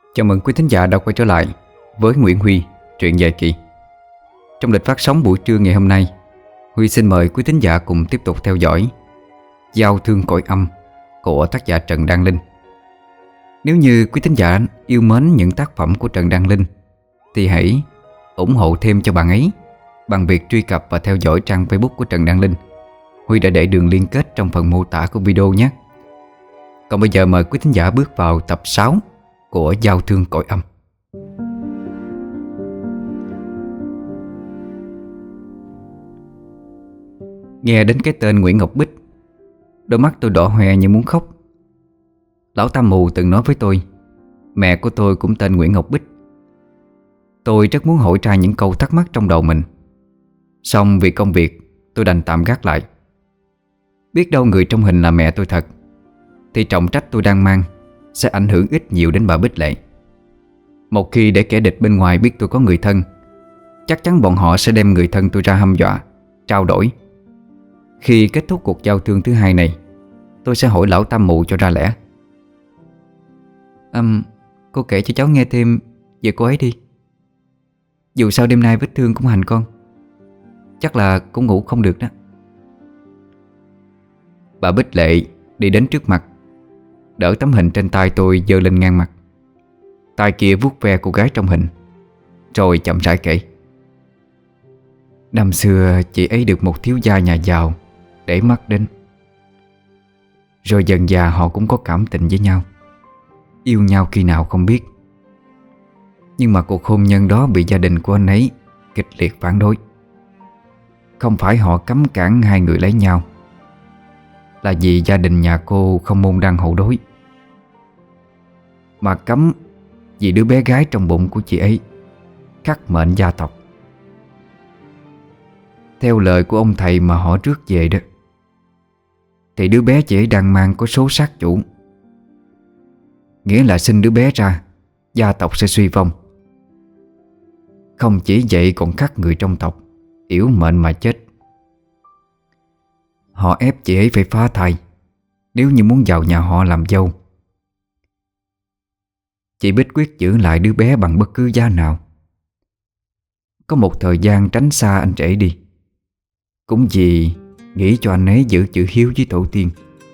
Chào mừng quý thính giả đã quay trở lại với Nguyễn Huy, truyện dài kỳ. Trong lịch phát sóng buổi trưa ngày hôm nay, Huy xin mời quý thính giả cùng tiếp tục theo dõi Giao thương cõi âm của tác giả Trần Đăng Linh. Nếu như quý thính giả yêu mến những tác phẩm của Trần Đăng Linh thì hãy ủng hộ thêm cho bạn ấy bằng việc truy cập và theo dõi trang Facebook của Trần Đăng Linh. Huy đã để đường liên kết trong phần mô tả của video nhé. Còn bây giờ mời quý thính giả bước vào tập 6 của Giao thương cõi âm. Nghe đến cái tên Nguyễn Ngọc Bích, đôi mắt tôi đỏ hoe như muốn khóc. Lão Tam Mù từng nói với tôi mẹ của tôi cũng tên Nguyễn Ngọc Bích. Tôi rất muốn hỏi ra những câu thắc mắc trong đầu mình, song vì công việc tôi đành tạm gác lại. Biết đâu người trong hình là mẹ tôi thật thì trọng trách tôi đang mang sẽ ảnh hưởng ít nhiều đến bà Bích Lệ. Một khi để kẻ địch bên ngoài biết tôi có người thân, chắc chắn bọn họ sẽ đem người thân tôi ra hăm dọa, trao đổi. Khi kết thúc cuộc giao thương thứ hai này, tôi sẽ hỏi lão Tam Mù cho ra lẽ. Cô kể cho cháu nghe thêm về cô ấy đi. Dù sao đêm nay vết thương cũng hành con, chắc là cũng ngủ không được đó. Bà Bích Lệ đi đến trước mặt, đỡ tấm hình trên tay tôi giơ lên ngang mặt. Tay kia vuốt ve cô gái trong hình, rồi chậm rãi kể. Năm xưa chị ấy được một thiếu gia nhà giàu để mắt đến, rồi dần dà họ cũng có cảm tình với nhau, yêu nhau khi nào không biết. Nhưng mà cuộc hôn nhân đó bị gia đình của anh ấy kịch liệt phản đối. Không phải họ cấm cản hai người lấy nhau, là vì gia đình nhà cô không môn đăng hộ đối, mà cấm vì đứa bé gái trong bụng của chị ấy khắc mệnh gia tộc. Theo lời của ông thầy mà họ rước về đó, thì đứa bé chị ấy đang mang có số sát chủ, nghĩa là sinh đứa bé ra gia tộc sẽ suy vong. Không chỉ vậy còn khắc người trong tộc yểu mệnh mà chết. Họ ép chị ấy phải phá thai nếu như muốn vào nhà họ làm dâu. Chị Bích quyết giữ lại đứa bé bằng bất cứ giá nào. Có một thời gian tránh xa anh rể đi, cũng vì nghĩ cho anh ấy giữ chữ hiếu với tổ tiên.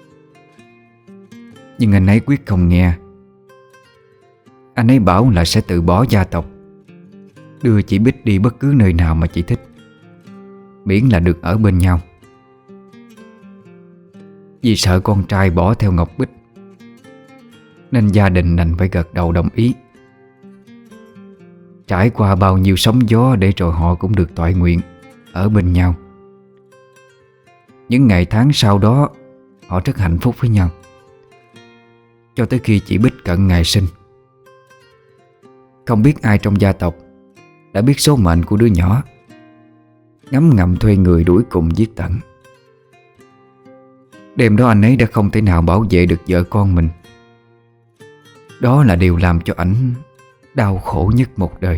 Nhưng anh ấy quyết không nghe. Anh ấy bảo là sẽ từ bỏ gia tộc, đưa chị Bích đi bất cứ nơi nào mà chị thích, miễn là được ở bên nhau. Vì sợ con trai bỏ theo Ngọc Bích, nên gia đình đành phải gật đầu đồng ý. Trải qua bao nhiêu sóng gió để rồi họ cũng được toại nguyện ở bên nhau. Những ngày tháng sau đó họ rất hạnh phúc với nhau, cho tới khi chị Bích cận ngày sinh. Không biết ai trong gia tộc đã biết số mệnh của đứa nhỏ, ngấm ngầm thuê người đuổi cùng giết tận. Đêm đó anh ấy đã không thể nào bảo vệ được vợ con mình. Đó là điều làm cho ảnh đau khổ nhất một đời.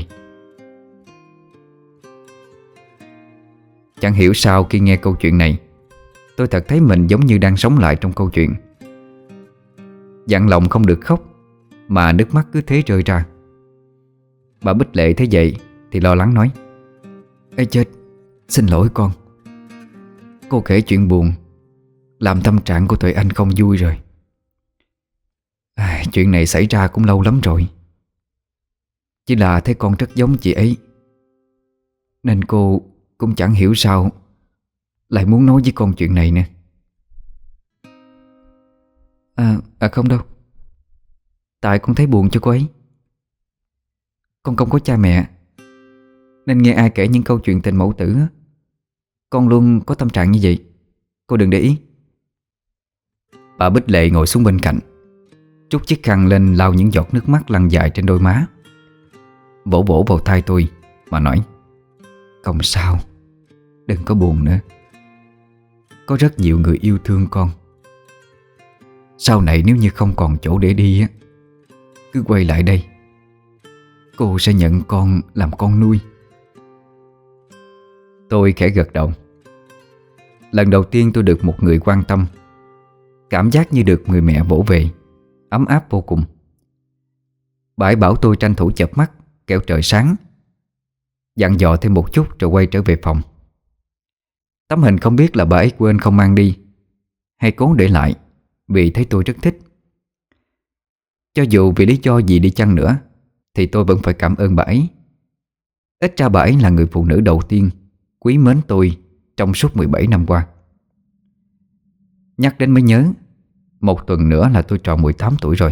Chẳng hiểu sao khi nghe câu chuyện này, tôi thật thấy mình giống như đang sống lại trong câu chuyện. Dặn lòng không được khóc, mà nước mắt cứ thế rơi ra. Bà Bích Lệ thấy vậy thì lo lắng nói: Ê chết, xin lỗi con. Cô kể chuyện buồn làm tâm trạng của tụi anh không vui rồi. Chuyện này xảy ra cũng lâu lắm rồi. Chỉ là thấy con rất giống chị ấy, nên cô cũng chẳng hiểu sao lại muốn nói với con chuyện này nè. Không đâu. Tại con thấy buồn cho cô ấy. Con không có cha mẹ, nên nghe ai kể những câu chuyện tình mẫu tử á, con luôn có tâm trạng như vậy. Cô đừng để ý. Bà Bích Lệ ngồi xuống bên cạnh, trút chiếc khăn lên lau những giọt nước mắt lăn dài trên đôi má, vỗ vỗ vào tai tôi mà nói: Không sao, đừng có buồn nữa. Có rất nhiều người yêu thương con. Sau này nếu như không còn chỗ để đi á, cứ quay lại đây, cô sẽ nhận con làm con nuôi. Tôi khẽ gật đầu. Lần đầu tiên tôi được một người quan tâm, cảm giác như được người mẹ vỗ về, ấm áp vô cùng. Bà ấy bảo tôi tranh thủ chợp mắt kẻo trời sáng, dặn dò thêm một chút rồi quay trở về phòng. Tấm hình không biết là bà ấy quên không mang đi hay cố để lại vì thấy tôi rất thích. Cho dù vì lý do gì đi chăng nữa thì tôi vẫn phải cảm ơn bà ấy. Ít ra bà ấy là người phụ nữ đầu tiên quý mến tôi trong suốt 17 năm qua. Nhắc đến mới nhớ, một tuần nữa là tôi tròn 18 tuổi rồi.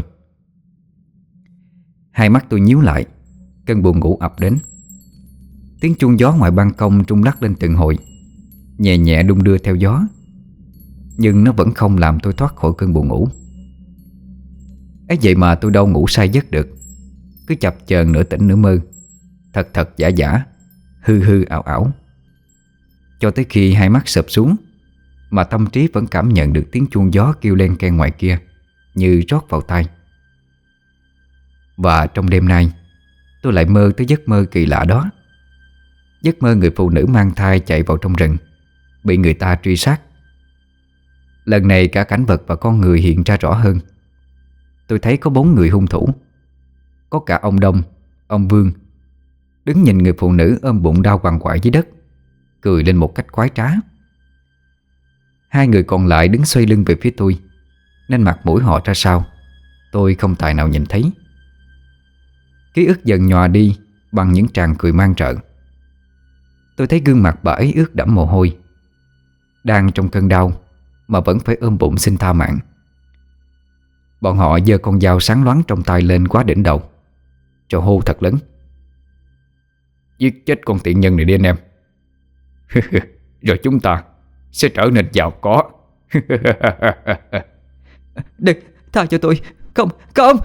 Hai mắt tôi nhíu lại, cơn buồn ngủ ập đến. Tiếng chuông gió ngoài ban công rung lắc lên từng hồi, nhẹ nhẹ đung đưa theo gió. Nhưng nó vẫn không làm tôi thoát khỏi cơn buồn ngủ. ấy vậy mà tôi đâu ngủ say giấc được, cứ chập chờn nửa tỉnh nửa mơ, thật thật giả giả, hư hư ảo ảo. Cho tới khi hai mắt sụp xuống mà tâm trí vẫn cảm nhận được tiếng chuông gió kêu len keng ngoài kia như rót vào tai. Và trong đêm nay tôi lại mơ tới giấc mơ kỳ lạ đó. Giấc mơ người phụ nữ mang thai chạy vào trong rừng, bị người ta truy sát. Lần này cả cảnh vật và con người hiện ra rõ hơn. Tôi thấy có 4 người hung thủ. Có cả ông Đông, ông Vương đứng nhìn người phụ nữ ôm bụng đau quằn quại dưới đất, cười lên một cách khoái trá. 2 người còn lại đứng xoay lưng về phía tôi, nên mặt mũi họ ra sao tôi không tài nào nhìn thấy. Ký ức dần nhòa đi bằng những tràng cười man rợ. Tôi thấy gương mặt bà ấy ướt đẫm mồ hôi, đang trong cơn đau mà vẫn phải ôm bụng xin tha mạng. Bọn họ giơ con dao sáng loáng trong tay lên quá đỉnh đầu, rồi hô thật lớn: "Giết chết con tiện nhân này đi anh em. Rồi chúng ta sẽ trở nên giàu có." Đừng, tha cho tôi. Không, không.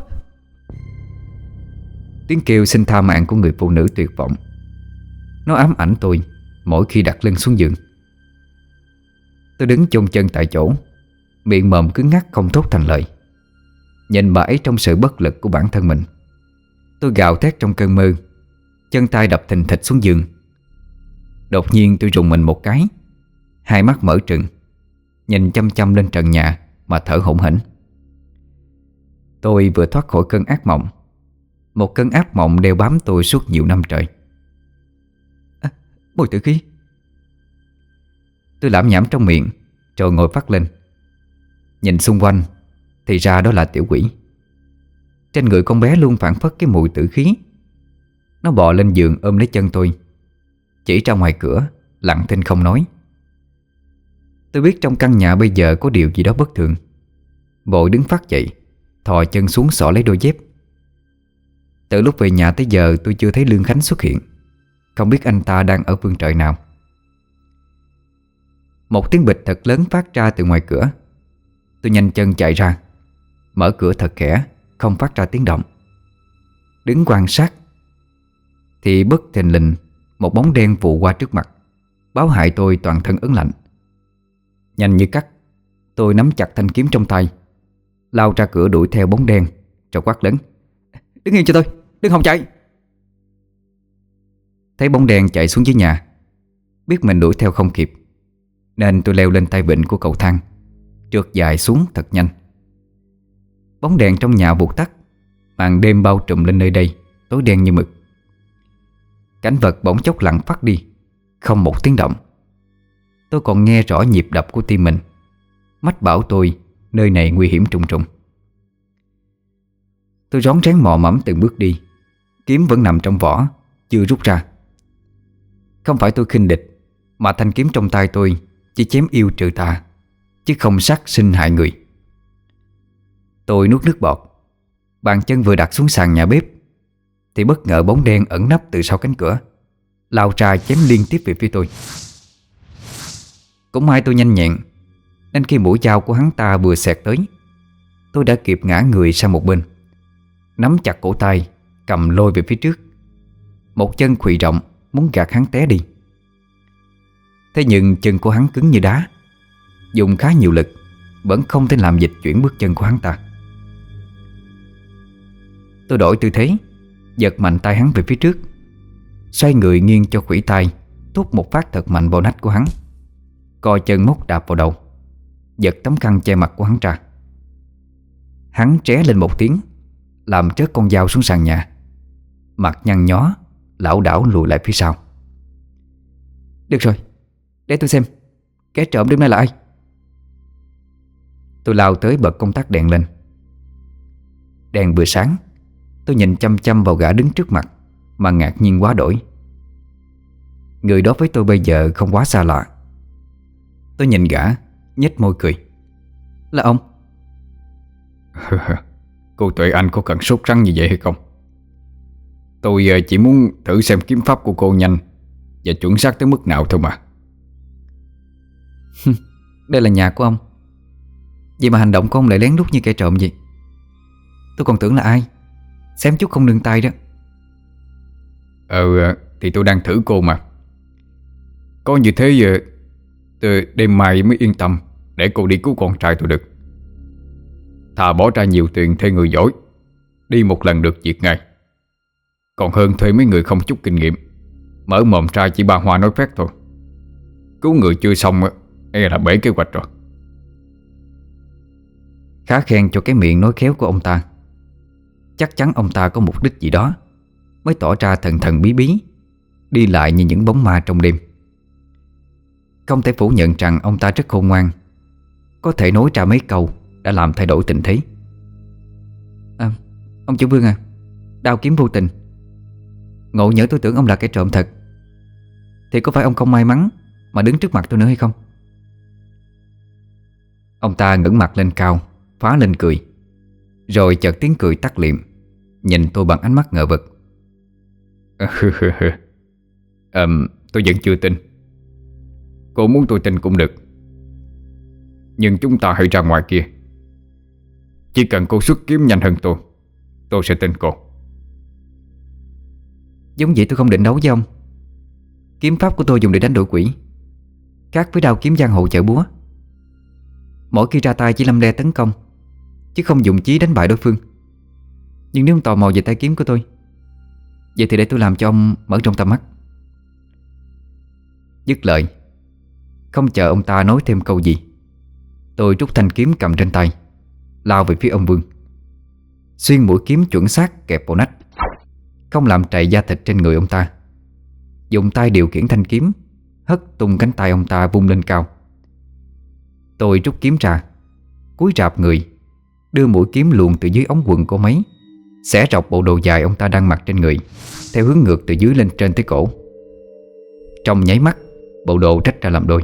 Tiếng kêu xin tha mạng của người phụ nữ tuyệt vọng. Nó ám ảnh tôi mỗi khi đặt lưng xuống giường. Tôi đứng chôn chân tại chỗ, miệng mồm cứng ngắc không thốt thành lời. Nhìn bà ấy trong sự bất lực của bản thân mình, tôi gào thét trong cơn mơ, chân tay đập thình thịch xuống giường. Đột nhiên tôi rùng mình một cái, hai mắt mở trừng, nhìn chăm chăm lên trần nhà mà thở hổn hển. Tôi vừa thoát khỏi cơn ác mộng, một cơn ác mộng đeo bám tôi suốt nhiều năm trời. Mùi tử khí. Tôi lẩm nhẩm trong miệng rồi ngồi phắt lên. Nhìn xung quanh thì ra đó là tiểu quỷ. Trên người con bé luôn phảng phất cái mùi tử khí. Nó bò lên giường ôm lấy chân tôi, chỉ ra ngoài cửa lặng thinh không nói. Tôi biết trong căn nhà bây giờ có điều gì đó bất thường, vội đứng phắt dậy, thò chân xuống xỏ lấy đôi dép. Từ lúc về nhà tới giờ tôi chưa thấy Lương Khánh xuất hiện. Không biết anh ta đang ở phương trời nào. Một tiếng bịch thật lớn phát ra từ ngoài cửa. Tôi nhanh chân chạy ra, mở cửa thật khẽ, không phát ra tiếng động. Đứng quan sát thì bất thình lình một bóng đen vụ qua trước mặt, báo hại tôi toàn thân ớn lạnh. Nhanh như cắt, tôi nắm chặt thanh kiếm trong tay, lao ra cửa đuổi theo bóng đen, rồi quát lớn: Đứng yên cho tôi, đừng hòng chạy. Thấy bóng đen chạy xuống dưới nhà, biết mình đuổi theo không kịp, nên tôi leo lên tay vịn của cầu thang, trượt dài xuống thật nhanh. Bóng đèn trong nhà vụt tắt, màn đêm bao trùm lên nơi đây tối đen như mực. Cảnh vật bỗng chốc lặng phắt đi, không một tiếng động. Tôi còn nghe rõ nhịp đập của tim mình, mách bảo tôi nơi này nguy hiểm trùng trùng. Tôi rón rén mò mẫm từng bước đi, kiếm vẫn nằm trong vỏ, chưa rút ra. Không phải tôi khinh địch, mà thanh kiếm trong tay tôi chỉ chém yêu trừ tà, chứ không sát sinh hại người. Tôi nuốt nước bọt, bàn chân vừa đặt xuống sàn nhà bếp thì bất ngờ bóng đen ẩn nấp từ sau cánh cửa, lao ra chém liên tiếp về phía tôi. Cũng may tôi nhanh nhẹn, nên khi mũi dao của hắn ta vừa xẹt tới, tôi đã kịp ngã người sang một bên, nắm chặt cổ tay, cầm lôi về phía trước. Một chân khuỵu rộng muốn gạt hắn té đi. Thế nhưng chân của hắn cứng như đá, dùng khá nhiều lực vẫn không thể làm dịch chuyển bước chân của hắn ta. Tôi đổi tư thế, giật mạnh tay hắn về phía trước, xoay người nghiêng cho khuỷu tay, thúc một phát thật mạnh vào nách của hắn, coi chân móc đạp vào đầu, giật tấm khăn che mặt của hắn ra. Hắn tré lên một tiếng, làm rớt con dao xuống sàn nhà. Mặt nhăn nhó, lảo đảo lùi lại phía sau. Được rồi, để tôi xem kẻ trộm đêm nay là ai. Tôi lao tới bật công tắc đèn lên. Đèn vừa sáng, tôi nhìn chăm chăm vào gã đứng trước mặt mà ngạc nhiên quá đổi. Người đó với tôi bây giờ không quá xa lạ. Tôi nhìn gã, nhếch môi cười. Là ông? Cô Tuệ Anh có cần sốt sắng như vậy hay không? Tôi chỉ muốn thử xem kiếm pháp của cô nhanh và chuẩn xác tới mức nào thôi mà. Đây là nhà của ông, vậy mà hành động của ông lại lén lút như kẻ trộm vậy. Tôi còn tưởng là ai, xém chút không nương tay đó. Thì tôi đang thử cô mà. Có như thế tôi đêm mai mới yên tâm để cô đi cứu con trai tôi được. Thà bỏ ra nhiều tiền thuê người giỏi, đi một lần được việc ngay, còn hơn thuê mấy người không chút kinh nghiệm, mở mồm ra chỉ ba hoa nói phét thôi. Cứu người chưa xong e là bể kế hoạch rồi. Khá khen cho cái miệng nói khéo của ông ta. Chắc chắn ông ta có mục đích gì đó mới tỏ ra thần thần bí bí, đi lại như những bóng ma trong đêm. Không thể phủ nhận rằng ông ta rất khôn ngoan, có thể nói ra mấy câu đã làm thay đổi tình thế. Ông chủ Vương à, đao kiếm vô tình. Ngộ nhỡ tôi tưởng ông là kẻ trộm thật, thì có phải ông không may mắn mà đứng trước mặt tôi nữa hay không? Ông ta ngẩng mặt lên cao, phá lên cười. Rồi chợt tiếng cười tắt liệm, nhìn tôi bằng ánh mắt ngờ vực. Tôi vẫn chưa tin. Cô muốn tôi tin cũng được, nhưng chúng ta hãy ra ngoài kia. Chỉ cần cô xuất kiếm nhanh hơn tôi sẽ tin cô. Giống vậy tôi không định đấu với ông. Kiếm pháp của tôi dùng để đánh đuổi quỷ, khác với đao kiếm giang hồ chợ búa. Mỗi khi ra tay chỉ lăm le tấn công, chứ không dùng chí đánh bại đối phương. Nhưng nếu ông tò mò về tay kiếm của tôi, vậy thì để tôi làm cho ông mở rộng tầm mắt. Dứt lời, không chờ ông ta nói thêm câu gì, tôi rút thanh kiếm cầm trên tay, lao về phía ông Vương. Xuyên mũi kiếm chuẩn xác kẹp vào nách, không làm trầy da thịt trên người ông ta. Dùng tay điều khiển thanh kiếm, hất tung cánh tay ông ta vung lên cao. Tôi rút kiếm ra, cúi rạp người, đưa mũi kiếm luồn từ dưới ống quần của mấy, xẻ rọc bộ đồ dài ông ta đang mặc trên người, theo hướng ngược từ dưới lên trên tới cổ. Trong nháy mắt, bộ đồ rách ra làm đôi.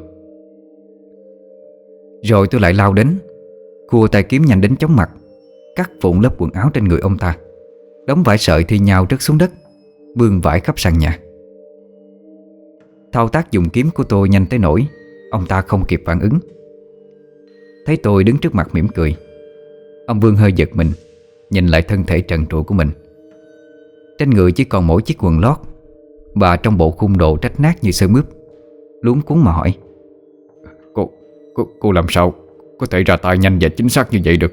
Rồi tôi lại lao đến, khua tay kiếm nhanh đến chóng mặt, cắt vụn lớp quần áo trên người ông ta. Đống vải sợi thi nhau rớt xuống đất, vương vãi khắp sàn nhà. Thao tác dùng kiếm của tôi nhanh tới nỗi ông ta không kịp phản ứng. Thấy tôi đứng trước mặt mỉm cười, ông Vương hơi giật mình, nhìn lại thân thể trần trụi của mình. Trên người chỉ còn mỗi chiếc quần lót, và trong bộ khung đồ rách nát như sơ mướp. Luống cuống mà hỏi: Cô làm sao có thể ra tay nhanh và chính xác như vậy được?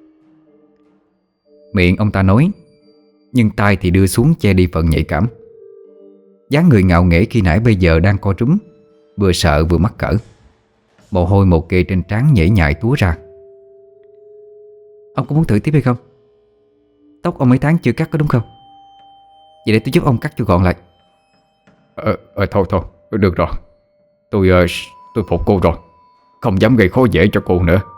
Miệng ông ta nói, nhưng tay thì đưa xuống che đi phần nhạy cảm. Dáng người ngạo nghễ khi nãy bây giờ đang co rúm, vừa sợ vừa mắc cỡ. Mồ hôi một kê trên trán nhễ nhại túa ra. Ông có muốn thử tiếp hay không? Tóc ông mấy tháng chưa cắt có đúng không? Vậy để tôi giúp ông cắt cho gọn lại. Thôi, được rồi. Tôi phục cô rồi, không dám gây khó dễ cho cô nữa.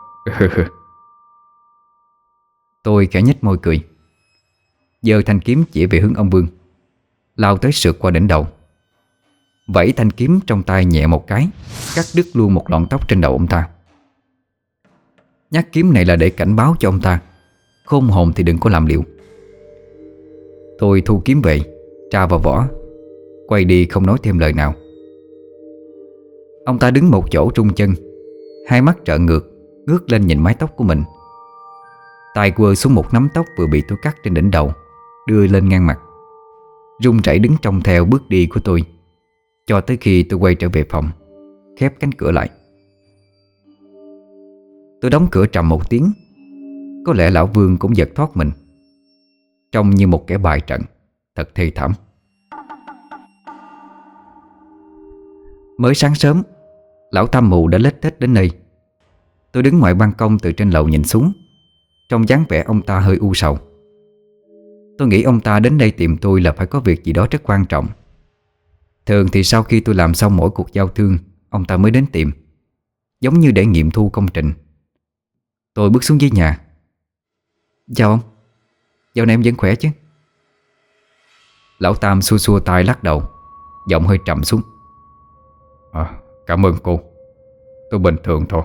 Tôi khẽ nhếch môi cười, giơ thanh kiếm chỉ về hướng ông Vương, lao tới sượt qua đỉnh đầu. Vẫy thanh kiếm trong tay nhẹ một cái, cắt đứt luôn một lọn tóc trên đầu ông ta. Nhát kiếm này là để cảnh báo cho ông ta, khôn hồn thì đừng có làm liều. Tôi thu kiếm về, tra vào vỏ, quay đi không nói thêm lời nào. Ông ta đứng một chỗ rung chân, hai mắt trợn ngược, ngước lên nhìn mái tóc của mình. Tay quơ xuống một nắm tóc vừa bị tôi cắt trên đỉnh đầu, đưa lên ngang mặt, run rẩy đứng trông theo bước đi của tôi, cho tới khi tôi quay trở về phòng, khép cánh cửa lại. Tôi đóng cửa trầm một tiếng. Có lẽ lão Vương cũng giật thoát mình, trông như một kẻ bại trận, thật thê thảm. Mới sáng sớm, lão Tam Mù đã lết thết đến nơi. Tôi đứng ngoài ban công từ trên lầu nhìn xuống, trong dáng vẻ ông ta hơi u sầu. Tôi nghĩ ông ta đến đây tìm tôi là phải có việc gì đó rất quan trọng. Thường thì sau khi tôi làm xong mỗi cuộc giao thương, ông ta mới đến tìm, giống như để nghiệm thu công trình. Tôi bước xuống dưới nhà. Chào ông, dạo này em vẫn khỏe chứ? Lão Tam xua xua tay lắc đầu, giọng hơi trầm xuống. Cảm ơn cô. Tôi bình thường thôi.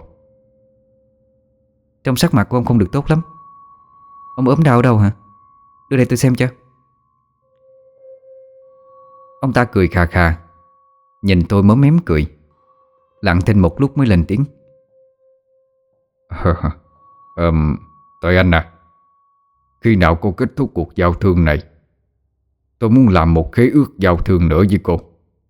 Trong sắc mặt của ông không được tốt lắm. Ông ốm đau ở đâu hả? Đưa đây tôi xem cho. Ông ta cười khà khà, nhìn tôi móm mém cười, lặng thinh một lúc mới lên tiếng. Tội anh à, khi nào cô kết thúc cuộc giao thương này, tôi muốn làm một khế ước giao thương nữa với cô.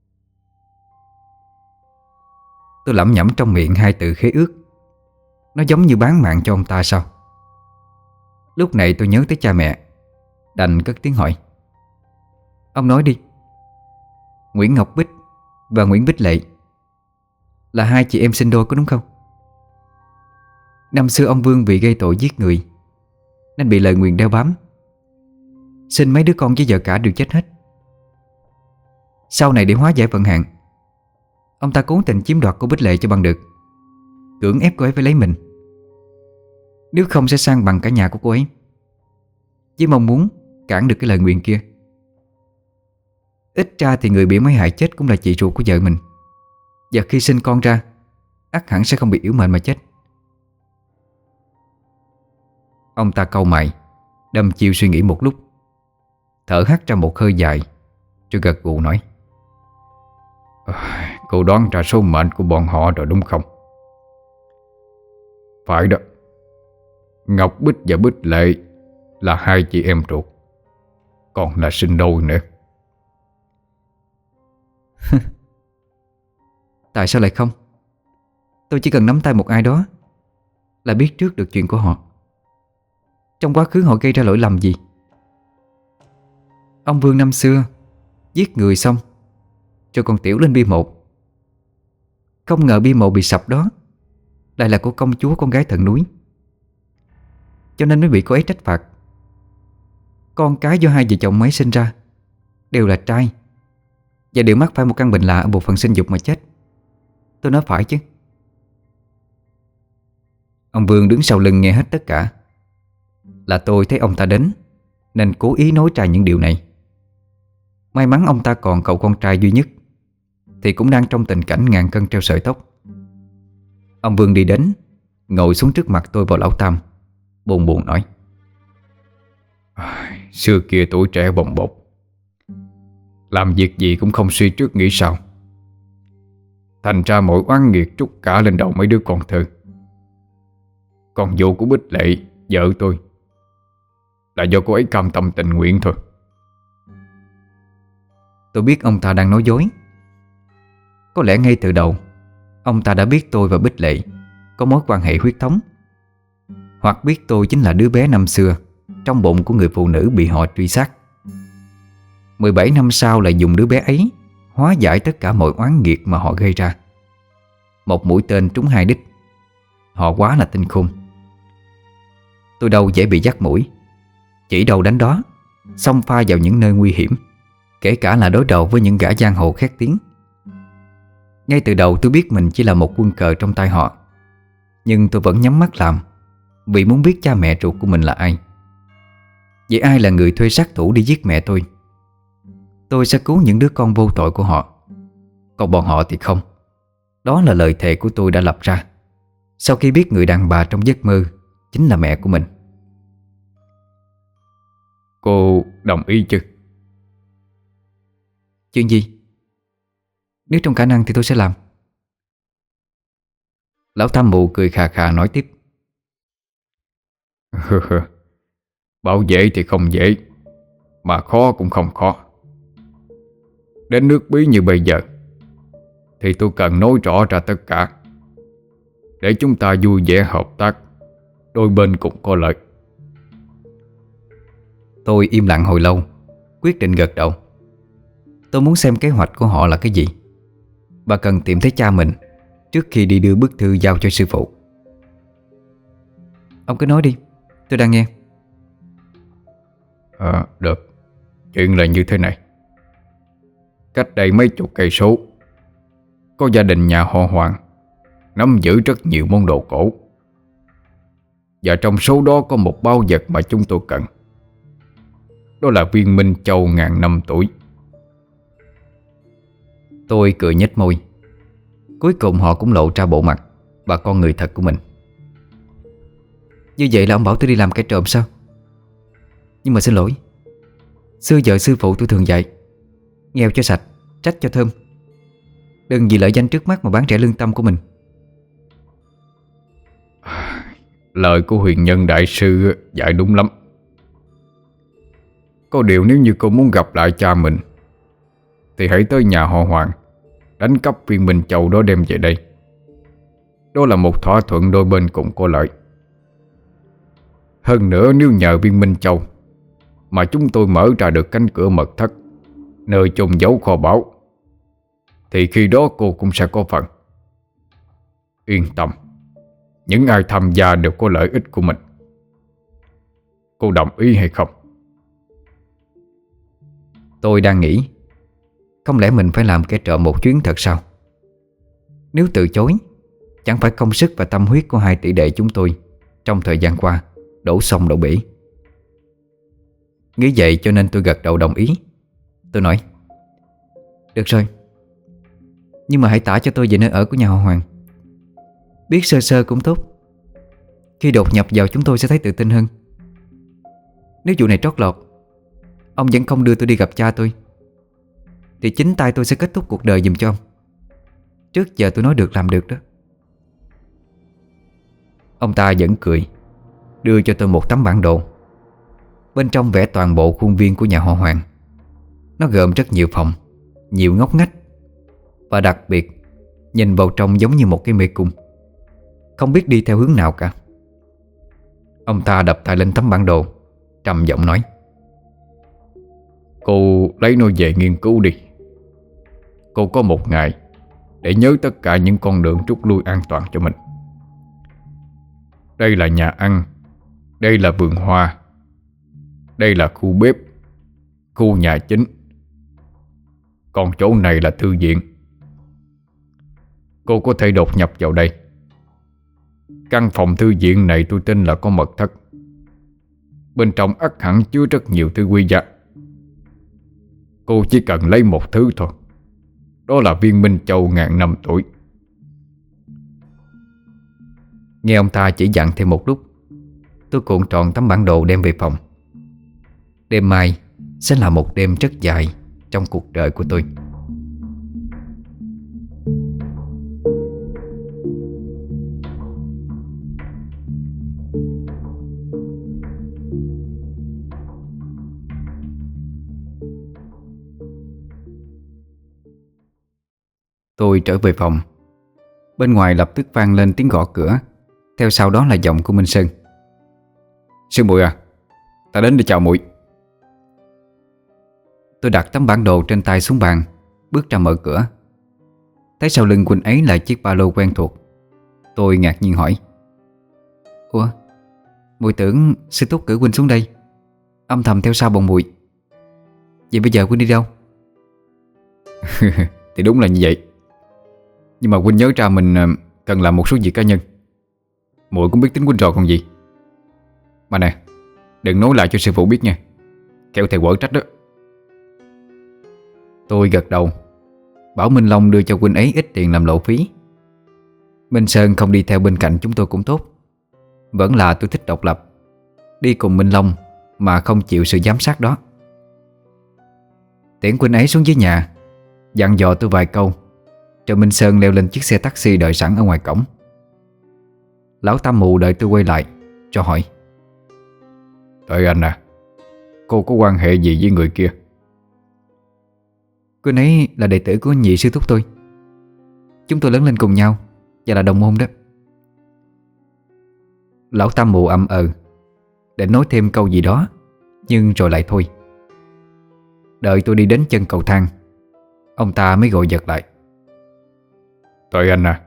Tôi lẩm nhẩm trong miệng hai từ khế ước. Nó giống như bán mạng cho ông ta sao? Lúc này tôi nhớ tới cha mẹ, đành cất tiếng hỏi. Ông nói đi. Nguyễn Ngọc Bích và Nguyễn Bích Lệ là hai chị em sinh đôi có đúng không? Năm xưa ông Vương vì gây tội giết người nên bị lời nguyền đeo bám, sinh mấy đứa con với vợ cả đều chết hết. Sau này để hóa giải vận hạn, ông ta cố tình chiếm đoạt cô Bích Lệ cho bằng được, cưỡng ép cô ấy phải lấy mình. Nếu không sẽ san bằng cả nhà của cô ấy, với mong muốn cản được cái lời nguyền kia. Ít ra thì người bị mấy hại chết cũng là chị ruột của vợ mình, và khi sinh con ra ắt hẳn sẽ không bị yếu mệnh mà chết. Ông ta cau mày, đâm chiêu suy nghĩ một lúc, thở hắt ra một hơi dài, rồi gật gù nói. Cô đoán ra số mệnh của bọn họ rồi đúng không? Phải đó. Ngọc Bích và Bích Lệ là hai chị em ruột, còn là sinh đôi nữa. Tại sao lại không? Tôi chỉ cần nắm tay một ai đó là biết trước được chuyện của họ. Trong quá khứ họ gây ra lỗi lầm gì? Ông Vương năm xưa giết người xong rồi còn tiểu lên bia mộ. Không ngờ bia mộ bị sập đó lại là của công chúa con gái thần núi, cho nên mới bị cô ấy trách phạt. Con cái do hai vợ chồng mới sinh ra đều là trai, và đều mắc phải một căn bệnh lạ ở bộ phận sinh dục mà chết. Tôi nói phải chứ? Ông Vương đứng sau lưng nghe hết tất cả. Là tôi thấy ông ta đến nên cố ý nói ra những điều này. May mắn ông ta còn cậu con trai duy nhất, thì cũng đang trong tình cảnh ngàn cân treo sợi tóc. Ông Vương đi đến, ngồi xuống trước mặt tôi và lão Tam, buồn buồn nói. Xưa kia tuổi trẻ bồng bột, làm việc gì cũng không suy trước nghĩ sau, thành ra mỗi oán nghiệt trút cả lên đầu mấy đứa con thơ. Còn vụ của Bích Lệ, vợ tôi, là do cô ấy cam tâm tình nguyện thôi. Tôi biết ông ta đang nói dối. Có lẽ ngay từ đầu ông ta đã biết tôi và Bích Lệ có mối quan hệ huyết thống, hoặc biết tôi chính là đứa bé năm xưa trong bụng của người phụ nữ bị họ truy sát. 17 năm sau lại dùng đứa bé ấy hóa giải tất cả mọi oán nghiệt mà họ gây ra. Một mũi tên trúng hai đích. Họ quá là tinh khôn. Tôi đâu dễ bị dắt mũi, chỉ đầu đánh đó, xông pha vào những nơi nguy hiểm, kể cả là đối đầu với những gã giang hồ khét tiếng. Ngay từ đầu tôi biết mình chỉ là một quân cờ trong tay họ, nhưng tôi vẫn nhắm mắt làm, vì muốn biết cha mẹ ruột của mình là ai. Vậy ai là người thuê sát thủ đi giết mẹ tôi sẽ cứu những đứa con vô tội của họ. Còn bọn họ thì không. Đó là lời thề của tôi đã lập ra sau khi biết người đàn bà trong giấc mơ chính là mẹ của mình. Cô đồng ý chứ? Chuyện gì? Nếu trong khả năng thì tôi sẽ làm. Lão Tham Mụ cười khà khà nói tiếp. Bảo dễ thì không dễ, mà khó cũng không khó. Đến nước Bí như bây giờ thì tôi cần nói rõ ra tất cả, để chúng ta vui vẻ hợp tác, đôi bên cùng có lợi. Tôi im lặng hồi lâu, quyết định gật đầu. Tôi muốn xem kế hoạch của họ là cái gì, và cần tìm thấy cha mình trước khi đi đưa bức thư giao cho sư phụ. Ông cứ nói đi, tôi đang nghe. Được. Chuyện là như thế này. Cách đây mấy chục cây số, có gia đình nhà họ Hoàng nắm giữ rất nhiều món đồ cổ. Và trong số đó có một báu vật mà chúng tôi cần. Đó là viên minh châu ngàn năm tuổi. Tôi cười nhếch môi. Cuối cùng họ cũng lộ ra bộ mặt và con người thật của mình. Như vậy là ông bảo tôi đi làm kẻ trộm sao? Nhưng mà xin lỗi, xưa giờ sư phụ tôi thường dạy: nghèo cho sạch, trách cho thơm. Đừng vì lợi danh trước mắt mà bán rẻ lương tâm của mình. Lời của huyền nhân đại sư dạy đúng lắm. Có điều nếu như cô muốn gặp lại cha mình thì hãy tới nhà họ Hoàng, đánh cắp viên minh châu đó đem về đây. Đó là một thỏa thuận đôi bên cùng có lợi. Hơn nữa, nếu nhờ viên minh châu mà chúng tôi mở ra được cánh cửa mật thất, nơi chôn giấu kho báu, thì khi đó cô cũng sẽ có phần. Yên tâm, những ai tham gia đều có lợi ích của mình. Cô đồng ý hay không? Tôi đang nghĩ, không lẽ mình phải làm kẻ trộm một chuyến thật sao? Nếu từ chối, chẳng phải công sức và tâm huyết của 2 tỷ đệ chúng tôi trong thời gian qua đổ sông đổ bể. Nghĩ vậy cho nên tôi gật đầu đồng ý. Tôi nói: được rồi, nhưng mà hãy tả cho tôi về nơi ở của nhà họ Hoàng. Biết sơ sơ cũng tốt. Khi đột nhập vào chúng tôi sẽ thấy tự tin hơn. Nếu vụ này trót lọt, ông vẫn không đưa tôi đi gặp cha tôi, thì chính tay tôi sẽ kết thúc cuộc đời giùm cho ông. Trước giờ tôi nói được làm được đó. Ông ta vẫn cười, đưa cho tôi một tấm bản đồ. Bên trong vẽ toàn bộ khuôn viên của nhà họ Hoàng. Nó gồm rất nhiều phòng, nhiều ngóc ngách, và đặc biệt nhìn vào trong giống như một cái mê cung, không biết đi theo hướng nào cả. Ông ta đập tay lên tấm bản đồ, trầm giọng nói: cô lấy nó về nghiên cứu đi. Cô có một ngày để nhớ tất cả những con đường rút lui an toàn cho mình. Đây là nhà ăn, đây là vườn hoa, đây là khu bếp, khu nhà chính, còn chỗ này là thư viện. Cô có thể đột nhập vào đây. Căn phòng thư viện này tôi tin là có mật thất. Bên trong ắt hẳn chứa rất nhiều thứ quý giá. Cô chỉ cần lấy một thứ thôi. Đó là viên minh châu ngàn năm tuổi. Nghe ông ta chỉ dặn thêm một lúc, tôi cuộn tròn tấm bản đồ đem về phòng. Đêm mai sẽ là một đêm rất dài trong cuộc đời của tôi. Tôi trở về phòng. Bên ngoài lập tức vang lên tiếng gõ cửa, theo sau đó là giọng của Minh Sơn: Sư muội à, ta đến để chào muội. Tôi đặt tấm bản đồ trên tay xuống bàn, bước ra mở cửa. Thấy sau lưng Quỳnh ấy là chiếc ba lô quen thuộc. Tôi ngạc nhiên hỏi: ủa, muội tưởng sư thúc cử Quỳnh xuống đây, âm thầm theo sau bọn muội. Vậy bây giờ Quỳnh đi đâu? Thì đúng là như vậy. Nhưng mà Quỳnh nhớ ra mình cần làm một số việc cá nhân. Muội cũng biết tính Quỳnh rồi còn gì. Mà nè, đừng nói lại cho sư phụ biết nha, kẻo thầy quở trách đó. Tôi gật đầu, bảo Minh Long đưa cho Quỳnh ấy ít tiền làm lộ phí. Minh Sơn không đi theo bên cạnh chúng tôi cũng tốt. Vẫn là tôi thích độc lập, đi cùng Minh Long mà không chịu sự giám sát đó. Tiễn Quỳnh ấy xuống dưới nhà, dặn dò tôi vài câu, rồi Minh Sơn leo lên chiếc xe taxi đợi sẵn ở ngoài cổng. Lão Tam Mụ đợi tôi quay lại cho hỏi: Trời anh à, cô có quan hệ gì với người kia? Cô ấy là đệ tử của nhị sư thúc tôi. Chúng tôi lớn lên cùng nhau và là đồng môn đó. Lão Tam Mụ định nói thêm câu gì đó, nhưng rồi lại thôi. Đợi tôi đi đến chân cầu thang, ông ta mới gọi giật lại: Trời anh à,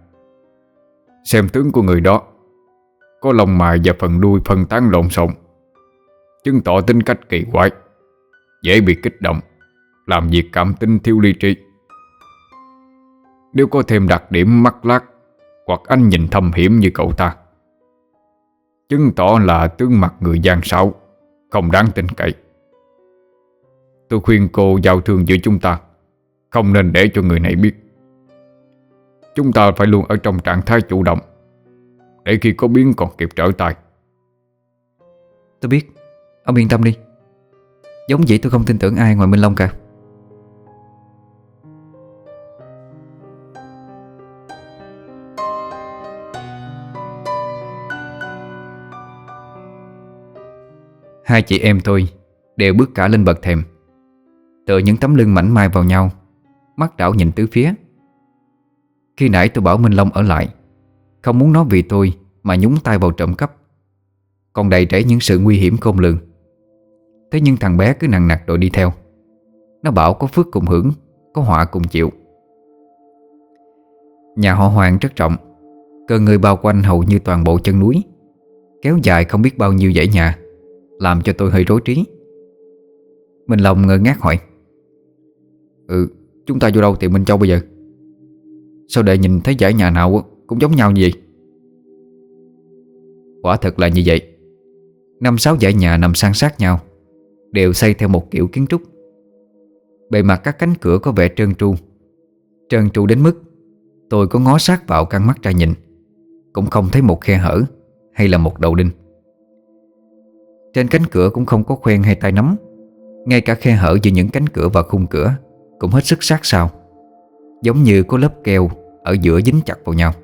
xem tướng của người đó, có lông mày và phần đuôi phân tán lộn xộn, chứng tỏ tính cách kỳ quái, dễ bị kích động, làm việc cảm tính thiếu lý trí. Nếu có thêm đặc điểm mắt lác hoặc ánh nhìn thâm hiểm như cậu ta, chứng tỏ là tướng mặt người gian xảo, không đáng tin cậy. Tôi khuyên cô giao thương giữa chúng ta không nên để cho người này biết. Chúng ta phải luôn ở trong trạng thái chủ động, để khi có biến còn kịp trở tay. Tôi biết, ông yên tâm đi. Giống vậy tôi không tin tưởng ai ngoài Minh Long cả. Hai chị em tôi đều bước cả lên bậc thềm, tựa những tấm lưng mảnh mai vào nhau, mắt đảo nhìn tứ phía. Khi nãy tôi bảo Minh Long ở lại, không muốn nó vì tôi mà nhúng tay vào trộm cắp, còn đầy rẫy những sự nguy hiểm khôn lường. Thế nhưng thằng bé cứ nằng nặc đòi đi theo. Nó bảo có phước cùng hưởng, có họa cùng chịu. Nhà họ Hoàng rất rộng, cờ người bao quanh hầu như toàn bộ chân núi, kéo dài không biết bao nhiêu dãy nhà, làm cho tôi hơi rối trí. Minh Long ngơ ngác hỏi: Chúng ta vô đâu tìm Minh Châu bây giờ? Sao để nhìn thấy dãy nhà nào cũng giống nhau như vậy? Quả thật là như vậy. 5-6 dãy nhà nằm san sát nhau, đều xây theo một kiểu kiến trúc. Bề mặt các cánh cửa có vẻ trơn tru đến mức tôi có ngó sát vào căng mắt ra nhìn, cũng không thấy một khe hở hay là một đầu đinh. Trên cánh cửa cũng không có khoen hay tay nắm. Ngay cả khe hở giữa những cánh cửa và khung cửa cũng hết sức sát sao, giống như có lớp keo ở giữa dính chặt vào nhau.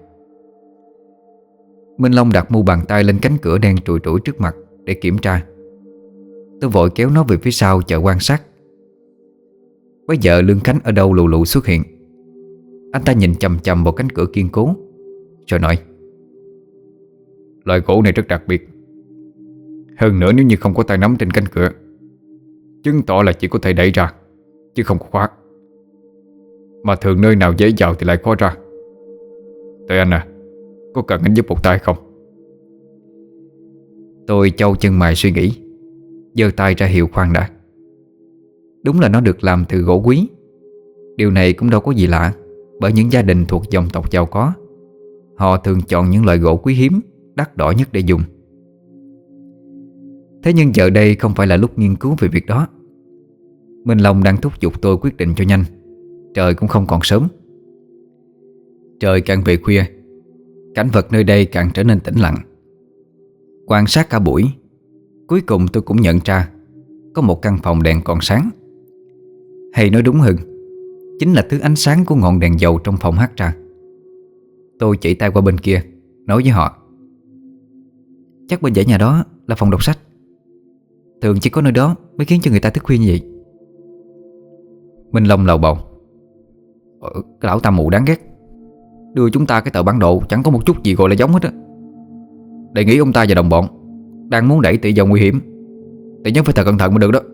Minh Long đặt mu bàn tay lên cánh cửa đen trùi trũi trước mặt để kiểm tra. Tôi vội kéo nó về phía sau chờ quan sát. Bây giờ Lương Khánh ở đâu lù lù xuất hiện. Anh ta nhìn chằm chằm vào cánh cửa kiên cố, rồi nói: Loại gỗ này rất đặc biệt. Hơn nữa nếu như không có tay nắm trên cánh cửa, chứng tỏ là chỉ có thể đẩy ra, chứ không có khóa. Mà thường nơi nào dễ vào thì lại khó ra. Tụi anh à, có cần anh giúp một tay không? Tôi chau chân mày suy nghĩ, giơ tay ra hiệu khoan đã. Đúng là nó được làm từ gỗ quý. Điều này cũng đâu có gì lạ, bởi những gia đình thuộc dòng tộc giàu có, họ thường chọn những loại gỗ quý hiếm, đắt đỏ nhất để dùng. Thế nhưng giờ đây không phải là lúc nghiên cứu về việc đó. Minh Long đang thúc giục tôi quyết định cho nhanh. Trời cũng không còn sớm. Trời càng về khuya, cảnh vật nơi đây càng trở nên tĩnh lặng. Quan sát cả buổi, cuối cùng tôi cũng nhận ra có một căn phòng đèn còn sáng. Hay nói đúng hơn, chính là thứ ánh sáng của ngọn đèn dầu trong phòng hắt ra. Tôi chỉ tay qua bên kia, nói với họ: Chắc bên dãy nhà đó là phòng đọc sách. Thường chỉ có nơi đó mới khiến cho người ta thức khuya như vậy. Minh Long lầu bầu: Cái lão ta mù đáng ghét, đưa chúng ta cái tờ bản đồ chẳng có một chút gì gọi là giống hết á. Đề nghị ông ta và đồng bọn đang muốn đẩy tỷ vào nguy hiểm, thì nhớ phải thật cẩn thận mới được đó.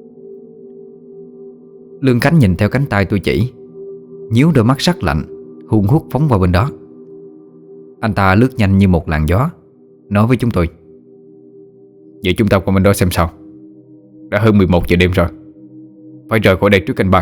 Lương Khánh nhìn theo cánh tay tôi chỉ, nhíu đôi mắt sắc lạnh, hun hút phóng vào bên đó. Anh ta lướt nhanh như một làn gió, nói với chúng tôi: Vậy chúng ta qua bên đó xem sao. Đã hơn 11 giờ đêm rồi, phải rời khỏi đây trước canh 3.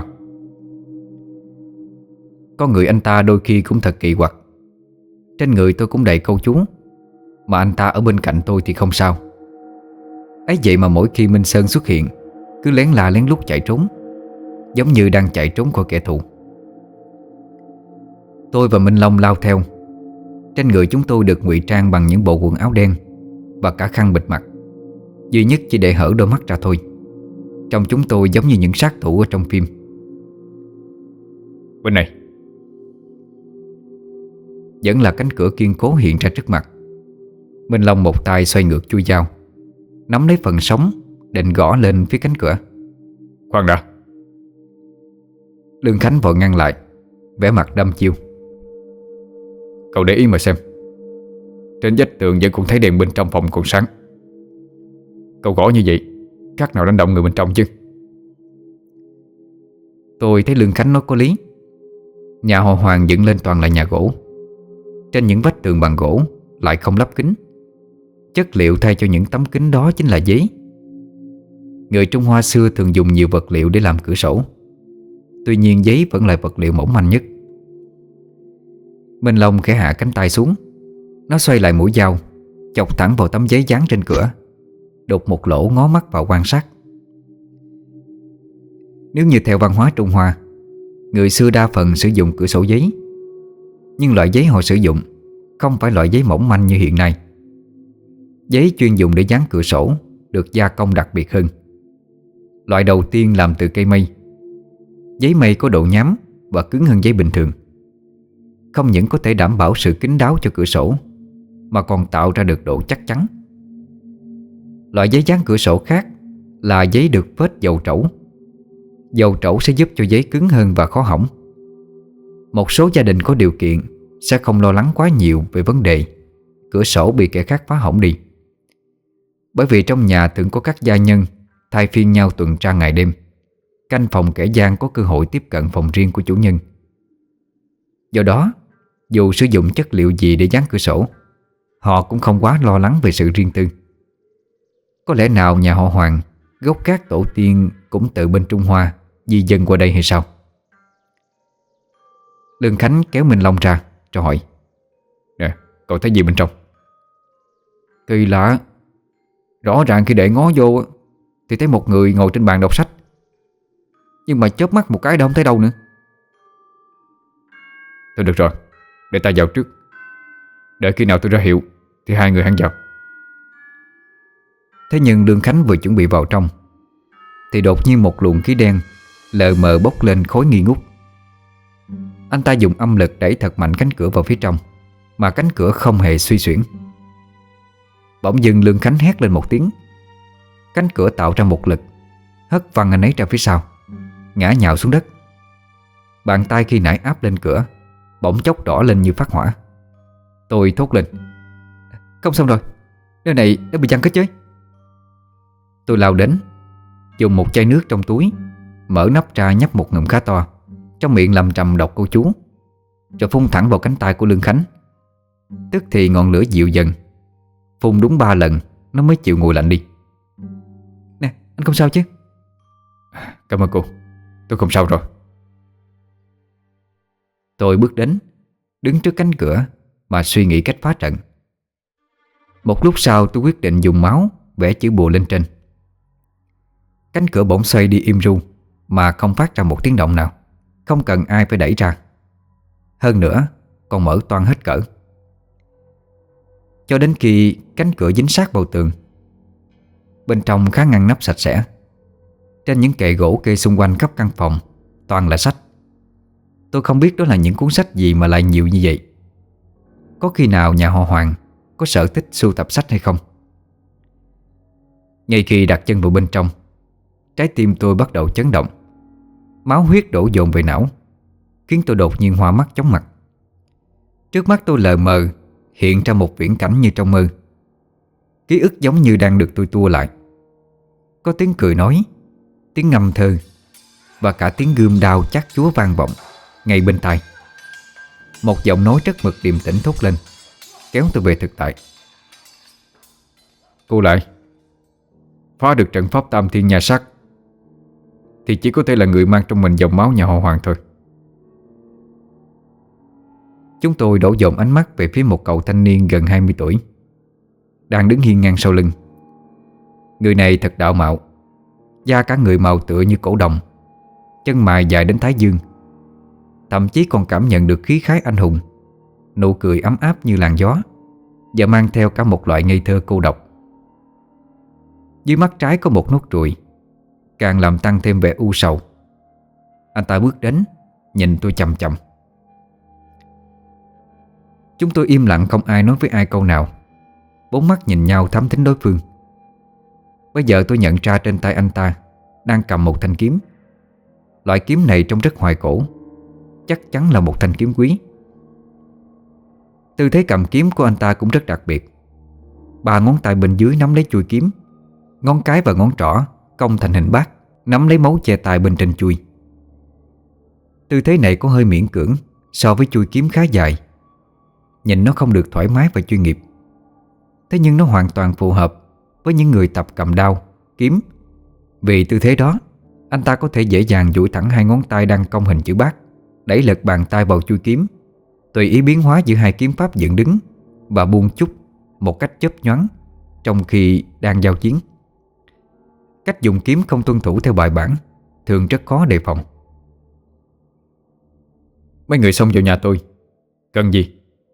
Con người anh ta đôi khi cũng thật kỳ quặc. Trên người tôi cũng đầy câu chú, mà anh ta ở bên cạnh tôi thì không sao. Ấy vậy mà mỗi khi Minh Sơn xuất hiện, cứ lén la lén lút chạy trốn, giống như đang chạy trốn khỏi kẻ thù. Tôi và Minh Long lao theo. Trên người chúng tôi được ngụy trang bằng những bộ quần áo đen và cả khăn bịt mặt, duy nhất chỉ để hở đôi mắt ra thôi. Trông chúng tôi giống như những sát thủ ở trong phim. Bên này. Vẫn là cánh cửa kiên cố hiện ra trước mặt. Minh Long một tay xoay ngược chuôi dao, nắm lấy phần sống định gõ lên phía cánh cửa. Khoan đã. Lương Khánh vội ngăn lại, vẻ mặt đăm chiêu: Cậu để ý mà xem, trên vách tường vẫn còn thấy đèn bên trong phòng còn sáng. Cậu gõ như vậy khác nào đánh động người bên trong chứ. Tôi thấy Lương Khánh nói có lý. Nhà họ Hoàng dựng lên toàn là nhà gỗ. Trên những vách tường bằng gỗ lại không lắp kính. Chất liệu thay cho những tấm kính đó chính là giấy. Người Trung Hoa xưa thường dùng nhiều vật liệu để làm cửa sổ. Tuy nhiên giấy vẫn là vật liệu mỏng manh nhất. Minh Long khẽ hạ cánh tay xuống. Nó xoay lại mũi dao, chọc thẳng vào tấm giấy dán trên cửa, đục một lỗ ngó mắt vào quan sát. Nếu như theo văn hóa Trung Hoa, người xưa đa phần sử dụng cửa sổ giấy. Nhưng loại giấy họ sử dụng không phải loại giấy mỏng manh như hiện nay. Giấy chuyên dùng để dán cửa sổ được gia công đặc biệt hơn. Loại đầu tiên làm từ cây mây. Giấy mây có độ nhám và cứng hơn giấy bình thường. Không những có thể đảm bảo sự kín đáo cho cửa sổ, mà còn tạo ra được độ chắc chắn. Loại giấy dán cửa sổ khác là giấy được phết dầu trẩu. Dầu trẩu sẽ giúp cho giấy cứng hơn và khó hỏng. Một số gia đình có điều kiện sẽ không lo lắng quá nhiều về vấn đề cửa sổ bị kẻ khác phá hỏng đi. Bởi vì trong nhà thường có các gia nhân thay phiên nhau tuần tra ngày đêm, canh phòng kẻ gian có cơ hội tiếp cận phòng riêng của chủ nhân. Do đó, dù sử dụng chất liệu gì để dán cửa sổ, họ cũng không quá lo lắng về sự riêng tư. Có lẽ nào nhà họ Hoàng gốc gác tổ tiên cũng từ bên Trung Hoa di dân qua đây hay sao? Lương Khánh kéo Minh Long ra rồi hỏi: "Nè, cậu thấy gì bên trong?" "Kỳ lạ. Rõ ràng khi để ngó vô thì thấy một người ngồi trên bàn đọc sách, nhưng mà chớp mắt một cái đã không thấy đâu nữa." "Thôi được rồi, để ta vào trước. Đợi khi nào tôi ra hiệu thì hai người hãy vào." Thế nhưng Lương Khánh vừa chuẩn bị vào trong thì đột nhiên một luồng khí đen lờ mờ bốc lên khối nghi ngút. Anh ta dùng âm lực đẩy thật mạnh cánh cửa vào phía trong, mà cánh cửa không hề suy xuyển. Bỗng dưng Lương Khánh hét lên một tiếng. Cánh cửa tạo ra một lực hất văng anh ấy ra phía sau, ngã nhào xuống đất. Bàn tay khi nãy áp lên cửa bỗng chốc đỏ lên như phát hỏa. Tôi thốt lên: "Không xong rồi, nơi này đã bị giăng kết giới." Tôi lao đến, dùng một chai nước trong túi, mở nắp ra nhấp một ngụm khá to, trong miệng lầm trầm đọc câu chú, rồi phun thẳng vào cánh tay của Lương Khánh. Tức thì ngọn lửa dịu dần. Phun đúng 3 lần nó mới chịu nguội lạnh đi. "Nè, anh không sao chứ?" "Cảm ơn cô, tôi không sao rồi." Tôi bước đến, đứng trước cánh cửa mà suy nghĩ cách phá trận. Một lúc sau tôi quyết định dùng máu vẽ chữ bùa lên trên. Cánh cửa bỗng xoay đi im ru mà không phát ra một tiếng động nào, không cần ai phải đẩy ra. Hơn nữa còn mở toang hết cỡ, cho đến khi cánh cửa dính sát vào tường. Bên trong khá ngăn nắp sạch sẽ. Trên những kệ gỗ kê xung quanh khắp căn phòng toàn là sách. Tôi không biết đó là những cuốn sách gì mà lại nhiều như vậy. Có khi nào nhà họ Hoàng có sở thích sưu tập sách hay không? Ngay khi đặt chân vào bên trong, trái tim tôi bắt đầu chấn động. Máu huyết đổ dồn về não, khiến tôi đột nhiên hoa mắt chóng mặt. Trước mắt tôi lờ mờ hiện ra một viễn cảnh như trong mơ. Ký ức giống như đang được tôi tua lại. Có tiếng cười nói, tiếng ngâm thơ và cả tiếng gươm đao chát chúa vang vọng ngay bên tai. Một giọng nói rất mực điềm tĩnh thốt lên, kéo tôi về thực tại. "Cô lại, phá được trận pháp Tam Thiên Nha Sát thì chỉ có thể là người mang trong mình dòng máu nhà họ Hoàng thôi." Chúng tôi đổ dồn ánh mắt về phía một cậu thanh niên gần 20 tuổi đang đứng hiên ngang sau lưng. Người này thật đạo mạo, da cả người màu tựa như cổ đồng, chân mày dài đến thái dương. Thậm chí còn cảm nhận được khí khái anh hùng, nụ cười ấm áp như làn gió, và mang theo cả một loại ngây thơ cô độc. Dưới mắt trái có một nốt ruồi, càng làm tăng thêm vẻ u sầu. Anh ta bước đến, nhìn tôi chằm chằm. Chúng tôi im lặng, không ai nói với ai câu nào. Bốn mắt nhìn nhau thám thính đối phương. Bây giờ tôi nhận ra trên tay anh ta đang cầm một thanh kiếm. Loại kiếm này trông rất hoài cổ, chắc chắn là một thanh kiếm quý. Tư thế cầm kiếm của anh ta cũng rất đặc biệt. 3 ngón tay bên dưới nắm lấy chuôi kiếm, ngón cái và ngón trỏ cong thành hình bát, nắm lấy mấu che tay bên trên chuôi. Tư thế này có hơi miễn cưỡng so với chuôi kiếm khá dài. Nhìn nó không được thoải mái và chuyên nghiệp. Thế nhưng nó hoàn toàn phù hợp với những người tập cầm đao, kiếm Vì tư thế đó, anh ta có thể dễ dàng duỗi thẳng hai ngón tay đang cong hình chữ bát, đẩy lật bàn tay vào chuôi kiếm, tùy ý biến hóa giữa hai kiếm pháp dựng đứng và buông chúc một cách chớp nhoáng trong khi đang giao chiến. Cách dùng kiếm không tuân thủ theo bài bản thường rất khó đề phòng. Mấy người xông vào nhà tôi, cần gì?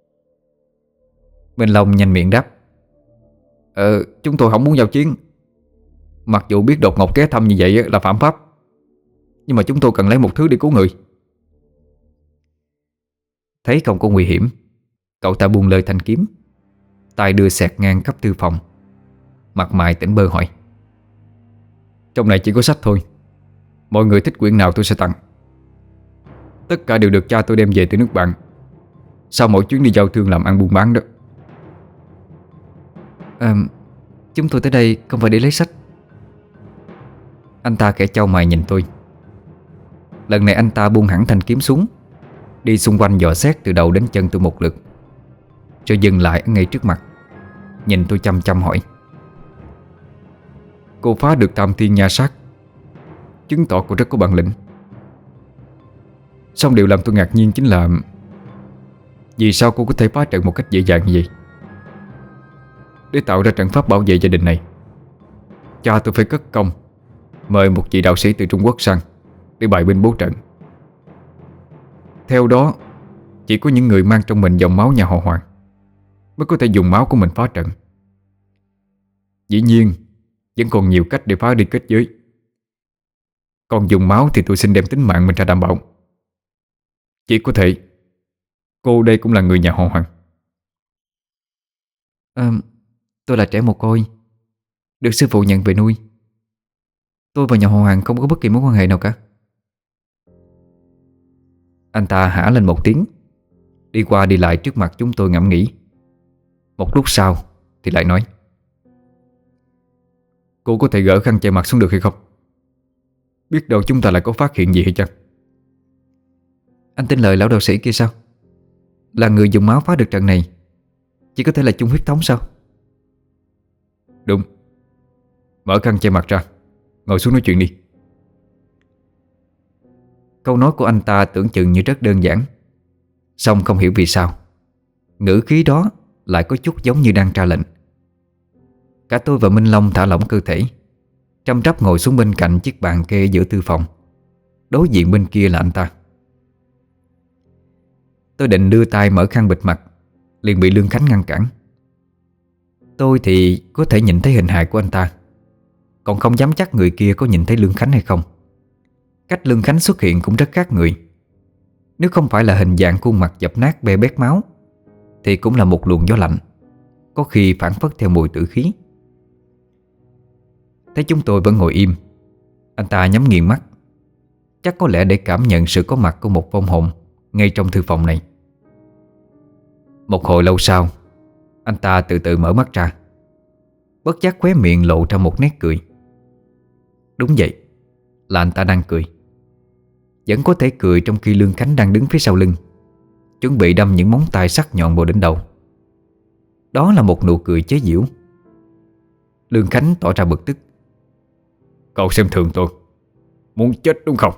Minh Long nhanh miệng đáp. Chúng tôi không muốn giao chiến. Mặc dù biết đột ngột ghé thăm như vậy là phạm pháp, nhưng mà chúng tôi cần lấy một thứ để cứu người. Thấy không có nguy hiểm, cậu ta buông lơi thanh kiếm, tay đưa xẹt ngang khắp thư phòng. Mặt mày tỉnh bơ hỏi. Trong này chỉ có sách thôi. Mọi người thích quyển nào tôi sẽ tặng. Tất cả đều được cha tôi đem về từ nước bạn sau mỗi chuyến đi giao thương làm ăn buôn bán đó. Chúng tôi tới đây không phải để lấy sách. Anh ta khẽ chau mày nhìn tôi. Lần này anh ta buông hẳn thanh kiếm xuống, đi xung quanh dò xét từ đầu đến chân tôi một lượt, rồi dừng lại ở ngay trước mặt, nhìn tôi chăm chăm hỏi. Cô phá được Tam Thiên Nha Sát, chứng tỏ cô rất có bản lĩnh. Song điều làm tôi ngạc nhiên chính là vì sao cô có thể phá trận một cách dễ dàng như vậy? Để tạo ra trận pháp bảo vệ gia đình này, cha tôi phải cất công mời một vị đạo sĩ từ Trung Quốc sang để bày binh bố trận. Theo đó, chỉ có những người mang trong mình dòng máu nhà họ Hoàng mới có thể dùng máu của mình phá trận. Dĩ nhiên, vẫn còn nhiều cách để phá đi kết giới. Còn dùng máu thì tôi xin đem tính mạng mình ra đảm bảo. Chỉ có thể cô đây cũng là người nhà họ Hoàng. Tôi là trẻ mồ côi, được sư phụ nhận về nuôi. Tôi và nhà họ Hoàng không có bất kỳ mối quan hệ nào cả. Anh ta hả lên một tiếng, đi qua đi lại trước mặt chúng tôi ngẫm nghĩ. Một lúc sau thì lại nói. Cô có thể gỡ khăn che mặt xuống được hay không? Biết đâu chúng ta lại có phát hiện gì hay chăng? Anh tin lời lão đạo sĩ kia sao? Là người dùng máu phá được trận này, chỉ có thể là chung huyết thống sao? Đúng. Mở khăn che mặt ra, ngồi xuống nói chuyện đi. Câu nói của anh ta tưởng chừng như rất đơn giản, song không hiểu vì sao ngữ khí đó lại có chút giống như đang ra lệnh. Cả tôi và Minh Long thả lỏng cơ thể, chăm trắp ngồi xuống bên cạnh chiếc bàn kê giữa thư phòng. Đối diện bên kia là anh ta. Tôi định đưa tay mở khăn bịt mặt, liền bị Lương Khánh ngăn cản. Tôi thì có thể nhìn thấy hình hài của anh ta, còn không dám chắc người kia có nhìn thấy Lương Khánh hay không. Cách Lương Khánh xuất hiện cũng rất khác người. Nếu không phải là hình dạng khuôn mặt dập nát bê bết máu, thì cũng là một luồng gió lạnh, có khi phảng phất theo mùi tử khí. Thấy chúng tôi vẫn ngồi im, anh ta nhắm nghiền mắt, chắc có lẽ để cảm nhận sự có mặt của một vong hồn ngay trong thư phòng này. Một hồi lâu sau, anh ta từ từ mở mắt ra, bất giác khóe miệng lộ ra một nét cười. Đúng vậy, là anh ta đang cười. Vẫn có thể cười trong khi Lương Khánh đang đứng phía sau lưng, chuẩn bị đâm những móng tay sắc nhọn vào đỉnh đầu. Đó là một nụ cười chế giễu. Lương Khánh tỏ ra bực tức. Cậu xem thường tôi, muốn chết đúng không?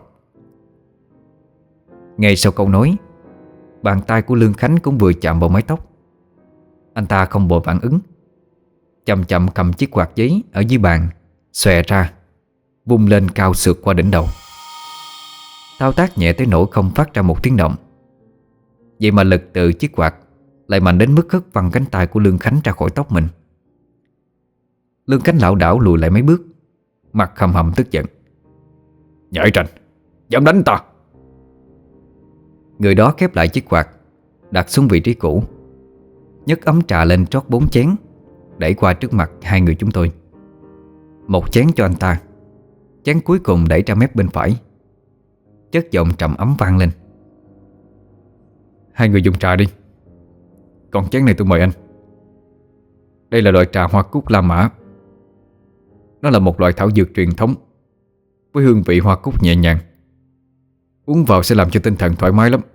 Ngay sau câu nói, bàn tay của Lương Khánh cũng vừa chạm vào mái tóc. Anh ta không vội phản ứng, chậm chậm cầm chiếc quạt giấy ở dưới bàn, xòe ra, vung lên cao sượt qua đỉnh đầu. Thao tác nhẹ tới nỗi không phát ra một tiếng động. Vậy mà lực từ chiếc quạt lại mạnh đến mức hất văng cánh tay của Lương Khánh ra khỏi tóc mình. Lương Khánh lảo đảo lùi lại mấy bước, mặt hầm hầm tức giận. Nhảy rành, dám đánh ta? Người đó khép lại chiếc quạt, đặt xuống vị trí cũ, nhấc ấm trà lên trót 4 chén, đẩy qua trước mặt hai người chúng tôi. Một chén cho anh ta, chén cuối cùng đẩy ra mép bên phải. Chất giọng trầm ấm vang lên. Hai người dùng trà đi. Còn chén này tôi mời anh. Đây là loại trà hoa cúc La Mã. Nó là một loại thảo dược truyền thống với hương vị hoa cúc nhẹ nhàng. Uống vào sẽ làm cho tinh thần thoải mái lắm.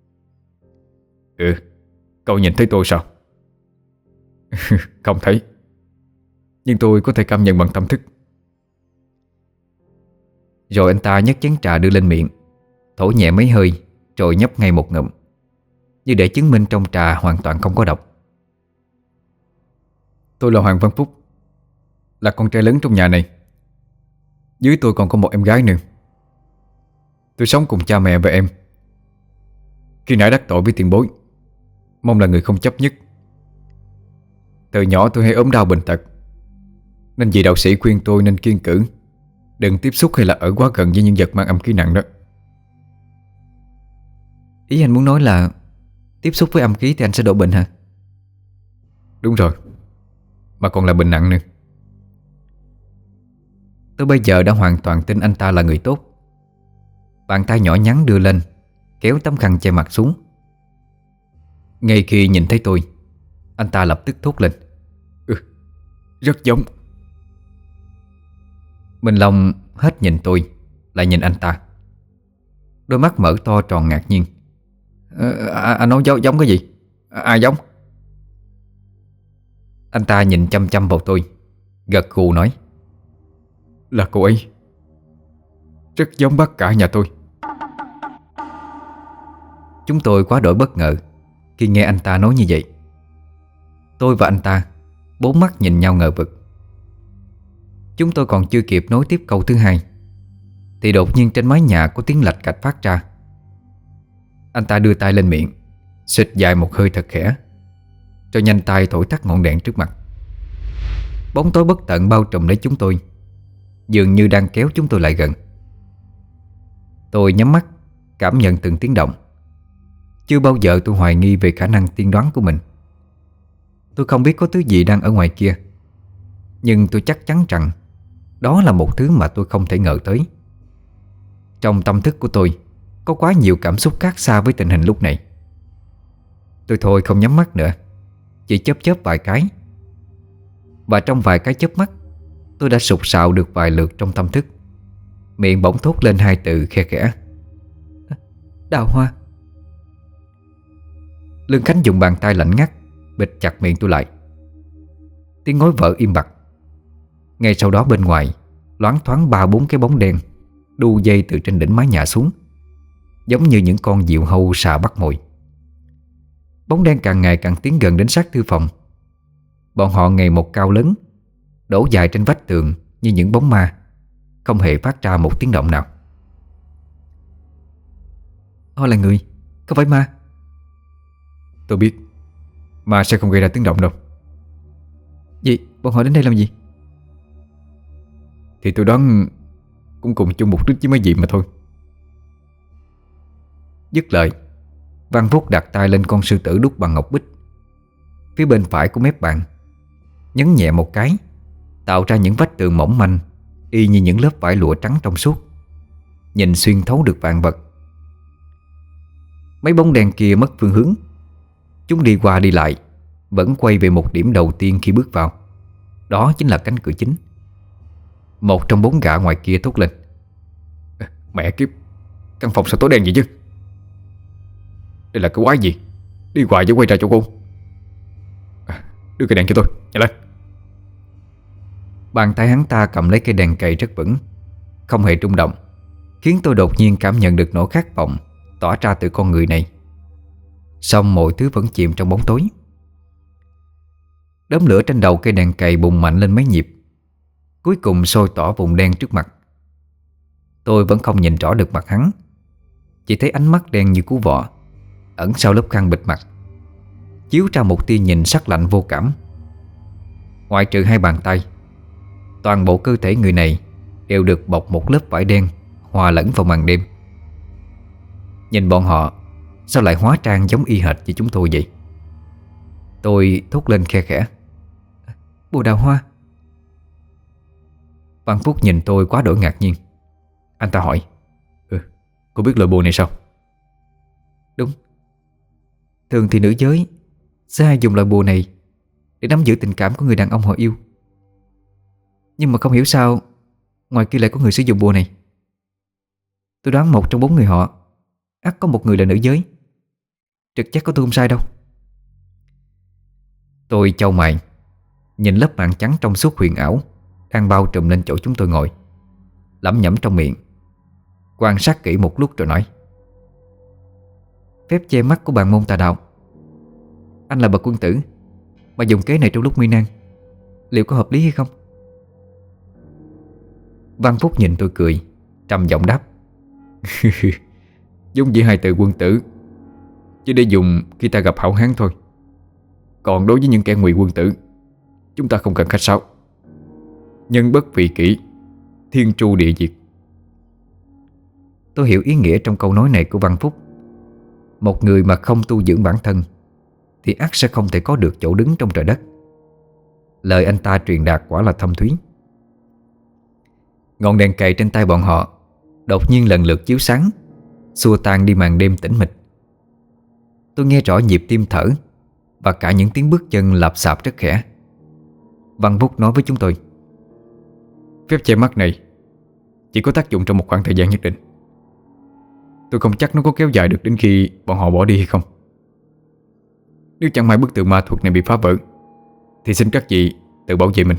Cậu nhìn thấy tôi sao? Không thấy, nhưng tôi có thể cảm nhận bằng tâm thức. Rồi anh ta nhấc chén trà đưa lên miệng, thổi nhẹ mấy hơi rồi nhấp ngay một ngụm, như để chứng minh trong trà hoàn toàn không có độc. Tôi là Hoàng Văn Phúc, là con trai lớn trong nhà này. Dưới tôi còn có một em gái nữa. Tôi sống cùng cha mẹ và em. Khi nãy đắc tội với tiền bối, mong là người không chấp nhất. Từ nhỏ tôi hay ốm đau bệnh tật, nên vị đạo sĩ khuyên tôi nên kiêng cữ, đừng tiếp xúc hay là ở quá gần với những vật mang âm khí nặng đó. Ý anh muốn nói là tiếp xúc với âm khí thì anh sẽ đổ bệnh hả? Đúng rồi, mà còn là bệnh nặng nữa. Tôi bây giờ đã hoàn toàn tin anh ta là người tốt. Bàn tay nhỏ nhắn đưa lên, kéo tấm khăn che mặt xuống. Ngay khi nhìn thấy tôi, anh ta lập tức thốt lên: Rất giống. Minh Long hết nhìn tôi, lại nhìn anh ta. Đôi mắt mở to tròn ngạc nhiên. Anh nói giống cái gì? Ai giống? Anh ta nhìn chăm chăm vào tôi, gật gù nói: Là cô ấy. Rất giống bác cả nhà tôi. Chúng tôi quá đổi bất ngờ khi nghe anh ta nói như vậy. Tôi và anh ta bốn mắt nhìn nhau ngờ vực. Chúng tôi còn chưa kịp nối tiếp câu thứ hai thì đột nhiên trên mái nhà có tiếng lạch cạch phát ra. Anh ta đưa tay lên miệng, xịt dài một hơi thật khẽ, rồi nhanh tay thổi tắt ngọn đèn trước mặt. Bóng tối bất tận bao trùm lấy chúng tôi, dường như đang kéo chúng tôi lại gần. Tôi nhắm mắt cảm nhận từng tiếng động. Chưa bao giờ tôi hoài nghi về khả năng tiên đoán của mình. Tôi không biết có thứ gì đang ở ngoài kia, nhưng tôi chắc chắn rằng đó là một thứ mà tôi không thể ngờ tới. Trong tâm thức của tôi có quá nhiều cảm xúc khác xa với tình hình lúc này. Tôi thôi không nhắm mắt nữa, chỉ chớp chớp vài cái. Và trong vài cái chớp mắt, tôi đã sục sạo được vài lượt trong tâm thức. Miệng bỗng thốt lên hai từ khe khẽ: Đào hoa. Lương Khánh dùng bàn tay lạnh ngắt bịt chặt miệng tôi lại. Tiếng nói vỡ im bặt. Ngay sau đó bên ngoài loáng thoáng ba bốn cái bóng đen đu dây từ trên đỉnh mái nhà xuống, giống như những con diều hâu sà bắt mồi. Bóng đen càng ngày càng tiến gần đến sát thư phòng. Bọn họ ngày một cao lớn, đổ dài trên vách tường như những bóng ma, không hề phát ra một tiếng động nào. Họ là người, không phải ma. Tôi biết, ma sẽ không gây ra tiếng động đâu. Vậy bọn họ đến đây làm gì? Thì tôi đoán cũng cùng chung mục đích với mấy vị mà thôi. Dứt lời, Văn Phúc đặt tay lên con sư tử đúc bằng ngọc bích phía bên phải của mép bàn, nhấn nhẹ một cái, tạo ra những vách tường mỏng manh y như những lớp vải lụa trắng trong suốt, nhìn xuyên thấu được vạn vật. Mấy bóng đen kia mất phương hướng. Chúng đi qua đi lại, vẫn quay về một điểm đầu tiên khi bước vào. Đó chính là cánh cửa chính. Một trong bốn gã ngoài kia thốt lên: Mẹ kiếp, căn phòng sao tối đen vậy chứ? Đây là cái quái gì? Đi hoài chứ quay ra chỗ cô. Đưa cây đèn cho tôi, nhanh lên. Bàn tay hắn ta cầm lấy cây đèn cầy rất vững, không hề rung động, khiến tôi đột nhiên cảm nhận được nỗi khát vọng tỏa ra từ con người này. Song mọi thứ vẫn chìm trong bóng tối. Đốm lửa trên đầu cây đèn cầy bùng mạnh lên mấy nhịp, cuối cùng soi tỏ vùng đen trước mặt. Tôi vẫn không nhìn rõ được mặt hắn, chỉ thấy ánh mắt đen như cú vọ ẩn sau lớp khăn bịt mặt, chiếu ra một tia nhìn sắc lạnh vô cảm. Ngoại trừ hai bàn tay, toàn bộ cơ thể người này đều được bọc một lớp vải đen hòa lẫn vào màn đêm. Nhìn bọn họ sao lại hóa trang giống y hệt như chúng tôi vậy? Tôi thốt lên khe khẽ: Bồ Đào Hoa. Văn Phúc nhìn tôi quá đổi ngạc nhiên. Anh ta hỏi: Cô biết lời bùa này sao? Đúng. Thường thì nữ giới sẽ hay dùng loại bùa này để nắm giữ tình cảm của người đàn ông họ yêu. Nhưng mà không hiểu sao ngoài kia lại có người sử dụng bùa này. Tôi đoán một trong bốn người họ ắt có một người là nữ giới. Trực giác của tôi không sai đâu. Tôi chau mày, nhìn lớp màn trắng trong suốt huyền ảo đang bao trùm lên chỗ chúng tôi ngồi, lẩm nhẩm trong miệng, Quan sát kỹ một lúc rồi nói: "Phép che mắt của bàn môn tà đạo. Anh là bậc quân tử mà dùng kế này trong lúc nguy nan, liệu có hợp lý hay không?" Văn Phúc nhìn tôi cười, trầm giọng đáp: Giống như hai từ quân tử, chỉ để dùng khi ta gặp hảo hán thôi. Còn đối với những kẻ ngụy quân tử, chúng ta không cần khách sáo. Nhân bất vị kỷ, thiên tru địa diệt. Tôi hiểu ý nghĩa trong câu nói này của Văn Phúc. Một người mà không tu dưỡng bản thân thì ắt sẽ không thể có được chỗ đứng trong trời đất. Lời anh ta truyền đạt quả là thâm thúy. Ngọn đèn cầy trên tay bọn họ đột nhiên lần lượt chiếu sáng, xua tan đi màn đêm tĩnh mịch. Tôi nghe rõ nhịp tim thở và cả những tiếng bước chân lạp xạp rất khẽ. Văn Phúc nói với chúng tôi: Phép che mắt này chỉ có tác dụng trong một khoảng thời gian nhất định. Tôi không chắc nó có kéo dài được đến khi bọn họ bỏ đi hay không. Nếu chẳng may bức tượng ma thuật này bị phá vỡ thì xin các vị tự bảo vệ mình.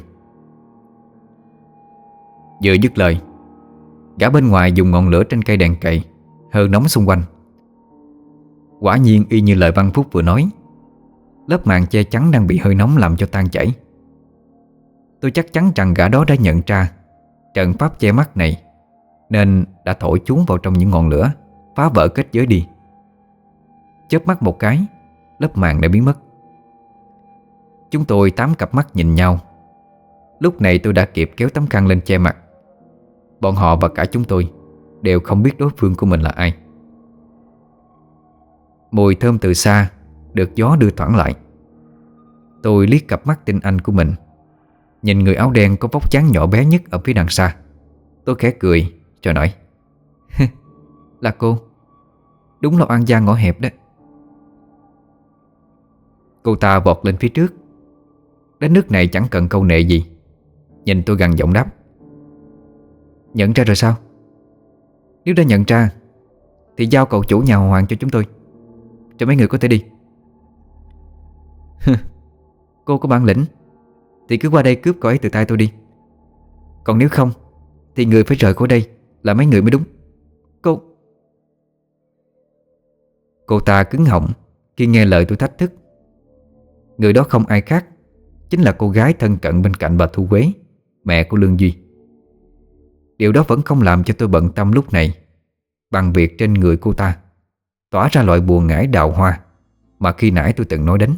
Vừa dứt lời, gã bên ngoài dùng ngọn lửa trên cây đèn cầy hơ nóng xung quanh. Quả nhiên y như lời Văn Phúc vừa nói, lớp màn che chắn đang bị hơi nóng làm cho tan chảy. Tôi chắc chắn rằng gã đó đã nhận ra trận pháp che mắt này, nên đã thổi chúng vào trong những ngọn lửa, phá vỡ kết giới đi. Chớp mắt một cái, lớp màn đã biến mất. Chúng tôi 8 cặp mắt nhìn nhau. Lúc này tôi đã kịp kéo tấm khăn lên che mặt. Bọn họ và cả chúng tôi đều không biết đối phương của mình là ai. Mùi thơm từ xa được gió đưa thoảng lại. Tôi liếc cặp mắt tinh anh của mình, nhìn người áo đen có vóc dáng nhỏ bé nhất ở phía đằng xa. Tôi khẽ cười rồi nói: "Là cô. Đúng là oan gia ngõ hẹp đó." Cô ta vọt lên phía trước. Đến nước này chẳng cần câu nệ gì, nhìn tôi gằn giọng đáp: "Nhận ra rồi sao? Nếu đã nhận ra thì giao cậu chủ nhà Hoàng cho chúng tôi, cho mấy người có thể đi." "Cô có bản lĩnh thì cứ qua đây cướp cậu ấy từ tay tôi đi. Còn nếu không thì người phải rời khỏi đây là mấy người mới đúng. Cô ta cứng họng khi nghe lời tôi thách thức. Người đó không ai khác, chính là cô gái thân cận bên cạnh bà Thu Quế, mẹ của Lương Duy. Điều đó vẫn không làm cho tôi bận tâm lúc này bằng việc trên người cô ta tỏa ra loại bùa ngải đào hoa mà khi nãy tôi từng nói đến.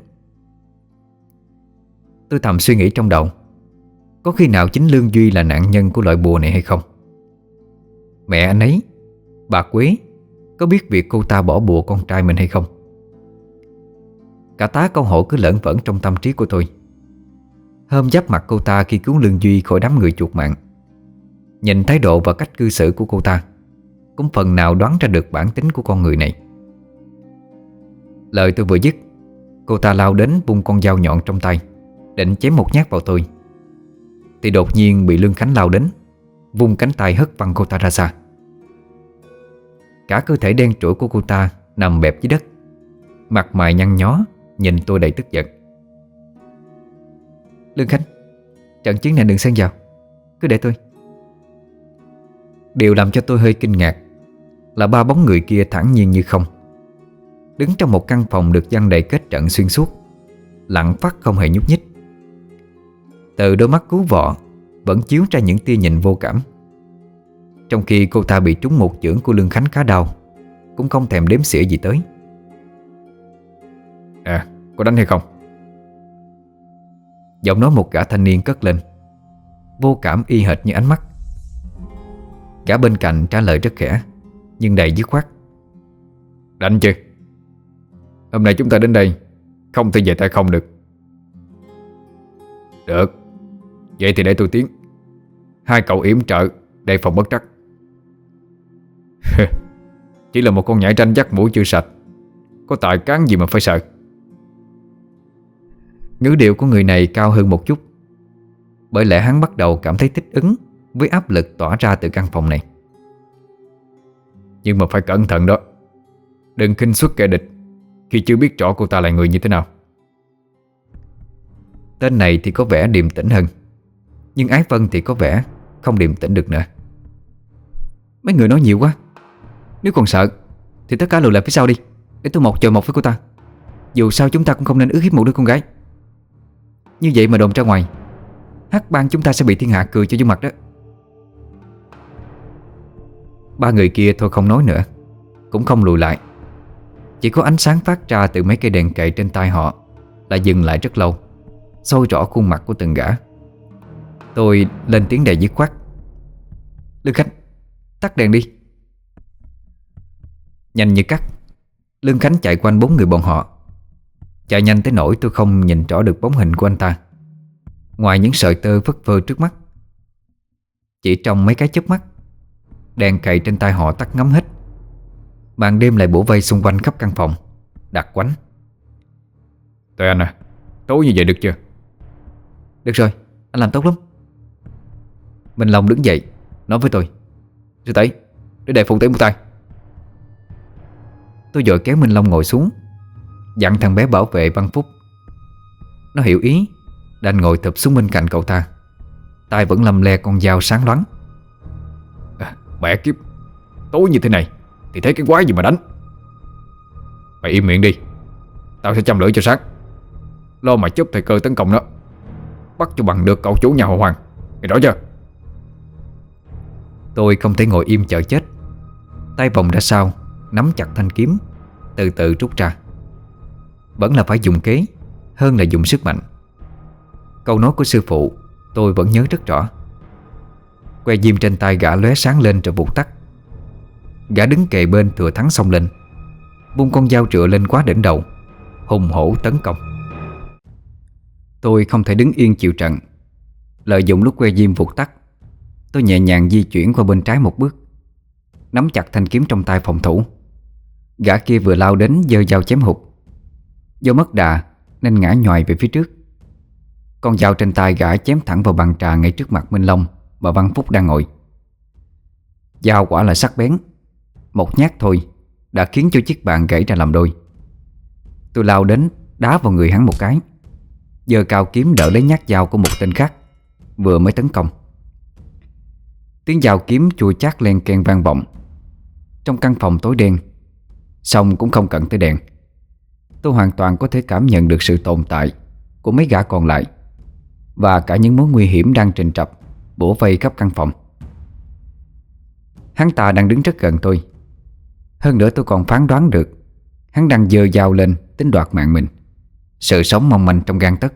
Tôi thầm suy nghĩ trong đầu, có khi nào chính Lương Duy là nạn nhân của loại bùa này hay không? Mẹ anh ấy, bà Quế, có biết việc cô ta bỏ bùa con trai mình hay không? Cả tá câu hỏi cứ lởn vởn trong tâm trí của tôi. Hôm giáp mặt cô ta khi cứu Lương Duy khỏi đám người chuột mạng, nhìn thái độ và cách cư xử của cô ta cũng phần nào đoán ra được bản tính của con người này. Lời tôi vừa dứt, cô ta lao đến vung con dao nhọn trong tay, định chém một nhát vào tôi, thì đột nhiên bị Lương Khánh lao đến, vung cánh tay hất văng cô ta ra xa. Cả cơ thể đen trũi của cô ta nằm bẹp dưới đất, mặt mày nhăn nhó, nhìn tôi đầy tức giận. "Lương Khánh, trận chiến này đừng xen vào, cứ để tôi." Điều làm cho tôi hơi kinh ngạc là ba bóng người kia thản nhiên như không, đứng trong một căn phòng được giăng đầy kết trận xuyên suốt, lặng phát không hề nhúc nhích. Từ đôi mắt cứu vọ vẫn chiếu ra những tia nhìn vô cảm. Trong khi cô ta bị trúng một chưởng của Lương Khánh khá đau, cũng không thèm đếm xỉa gì tới. Có đánh hay không?" Giọng nói một gã thanh niên cất lên, vô cảm y hệt như ánh mắt. Gã bên cạnh trả lời rất khẽ nhưng đầy dứt khoát: "Đánh chứ. Hôm nay chúng ta đến đây không thể về tay không được." "Được, vậy thì để tôi tiến. Hai cậu yểm trợ đề phòng bất trắc." "Chỉ là một con nhãi tranh dắt mũi chưa sạch, có tài cán gì mà phải sợ." Ngữ điệu của người này cao hơn một chút, bởi lẽ hắn bắt đầu cảm thấy thích ứng với áp lực tỏa ra từ căn phòng này. "Nhưng mà phải cẩn thận đó. Đừng khinh suất kẻ địch khi chưa biết rõ cô ta là người như thế nào." Tên này thì có vẻ điềm tĩnh hơn, nhưng Ái Vân thì có vẻ không điềm tĩnh được nữa. "Mấy người nói nhiều quá, Nếu còn sợ thì tất cả lùi lại phía sau đi, để tôi một chọi một với cô ta. Dù sao chúng ta cũng không nên ức hiếp một đứa con gái. Như vậy mà đồn ra ngoài, Hắc bang chúng ta sẽ bị thiên hạ cười cho vô mặt đó. Ba người kia thôi không nói nữa, cũng không lùi lại. Chỉ có ánh sáng phát ra từ mấy cây đèn cậy trên tay họ là dừng lại rất lâu, soi rõ khuôn mặt của từng gã. Tôi lên tiếng đầy dứt khoát: Lương Khánh, tắt đèn đi. Nhanh như cắt, Lương Khánh chạy quanh bốn người bọn họ. Chạy nhanh tới nỗi tôi không nhìn rõ được bóng hình của anh ta, ngoài những sợi tơ phất phơ trước mắt. Chỉ trong mấy cái chớp mắt, đèn cậy trên tay họ tắt ngấm hết. Màn đêm lại bủa vây xung quanh khắp căn phòng, đặc quánh. Tụi anh à, tối như vậy được chưa? Được rồi, anh làm tốt lắm. Minh Long đứng dậy nói với tôi: Sư Tẩy, để đại phụ tỷ một tay. Tôi vội kéo Minh Long ngồi xuống, dặn thằng bé bảo vệ Văn Phúc. Nó hiểu ý, đành ngồi thụp xuống bên cạnh cậu ta, tay vẫn lầm le con dao sáng loáng. Mẹ kiếp, tối như thế này thì thấy cái quái gì mà đánh. Mày im miệng đi, tao sẽ châm lửa cho sáng. Lo mà chớp thời cơ tấn công nó, bắt cho bằng được cậu chủ nhà họ Hoàng. Mày rõ chưa? Tôi không thể ngồi im chờ chết. Tay vòng ra sau, nắm chặt thanh kiếm, từ từ rút ra. Vẫn là phải dùng kế hơn là dùng sức mạnh. Câu nói của sư phụ tôi vẫn nhớ rất rõ. Que diêm trên tay gã lóe sáng lên rồi vụt tắt. Gã đứng kề bên thừa thắng xông lên, vung con dao trựa lên quá đỉnh đầu, hùng hổ tấn công. Tôi không thể đứng yên chịu trận. Lợi dụng lúc que diêm vụt tắt, tôi nhẹ nhàng di chuyển qua bên trái một bước, nắm chặt thanh kiếm trong tay phòng thủ. Gã kia vừa lao đến giơ dao chém hụt. Do mất đà nên ngã nhoài về phía trước. Con dao trên tay gã chém thẳng vào bàn trà ngay trước mặt Minh Long và Văn Phúc đang ngồi. Dao quả là sắc bén, một nhát thôi đã khiến cho chiếc bàn gãy ra làm đôi. Tôi lao đến đá vào người hắn một cái, giơ cao kiếm đỡ lấy nhát dao của một tên khác vừa mới tấn công. Tiếng dao kiếm chua chát len keng vang vọng. Trong căn phòng tối đen, song cũng không cần tới đèn, tôi hoàn toàn có thể cảm nhận được sự tồn tại của mấy gã còn lại và cả những mối nguy hiểm đang trình trập bủa vây khắp căn phòng. Hắn ta đang đứng rất gần tôi. Hơn nữa tôi còn phán đoán được hắn đang giơ dao lên tính đoạt mạng mình. Sự sống mong manh trong gang tấc.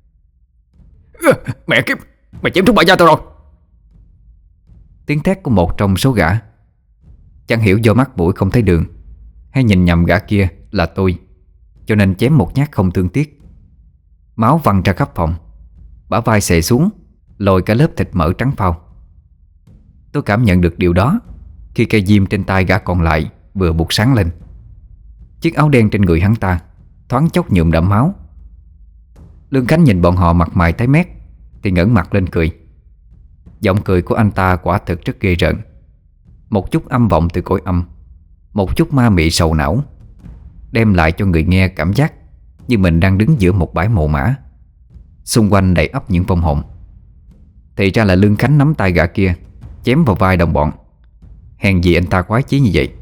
Mẹ kiếp, mày chém trúng bả da tao rồi. Tiếng thét của một trong số gã. Chẳng hiểu do mắt mũi không thấy đường hay nhìn nhầm gã kia là tôi, cho nên chém một nhát không thương tiếc. Máu văng ra khắp phòng, bả vai xệ xuống, lồi cả lớp thịt mỡ trắng phau. Tôi cảm nhận được điều đó khi cây diêm trên tay gã còn lại vừa bụt sáng lên. Chiếc áo đen trên người hắn ta thoáng chốc nhuộm đẫm máu. Lương Khánh nhìn bọn họ mặt mày tái mét thì ngẩng mặt lên cười. Giọng cười của anh ta quả thực rất ghê rợn, một chút âm vọng từ cõi âm, một chút ma mị sầu não, đem lại cho người nghe cảm giác như mình đang đứng giữa một bãi mồ mả, xung quanh đầy ắp những vong hồn. Thì ra là Lương Khánh nắm tay gã kia chém vào vai đồng bọn. Hèn gì anh ta quái chí như vậy.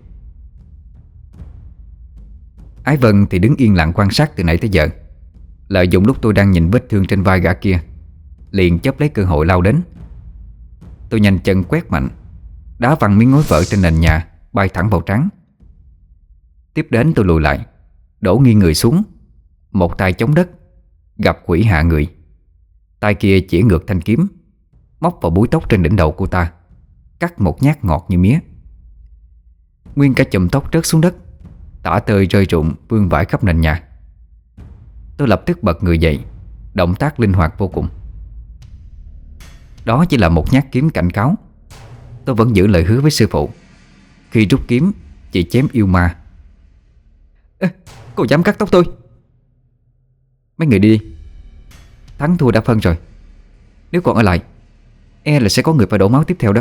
Ái Vân thì đứng yên lặng quan sát từ nãy tới giờ. Lợi dụng lúc tôi đang nhìn vết thương trên vai gã kia, liền chớp lấy cơ hội lao đến. Tôi nhanh chân quét mạnh, đá văng miếng ngói vỡ trên nền nhà bay thẳng vào trán. Tiếp đến tôi lùi lại, đổ nghiêng người xuống, một tay chống đất, gặp quỷ hạ người. Tay kia chỉ ngược thanh kiếm, móc vào búi tóc trên đỉnh đầu cô ta, cắt một nhát ngọt như mía. Nguyên cả chùm tóc rớt xuống đất, tả tơi rơi rụng vương vãi khắp nền nhà. Tôi lập tức bật người dậy, động tác linh hoạt vô cùng. Đó chỉ là một nhát kiếm cảnh cáo. Tôi vẫn giữ lời hứa với sư phụ. Khi rút kiếm chỉ chém yêu ma. Cô dám cắt tóc tôi? Mấy người đi đi. Thắng thua đã phân rồi. Nếu còn ở lại, e là sẽ có người phải đổ máu tiếp theo đó.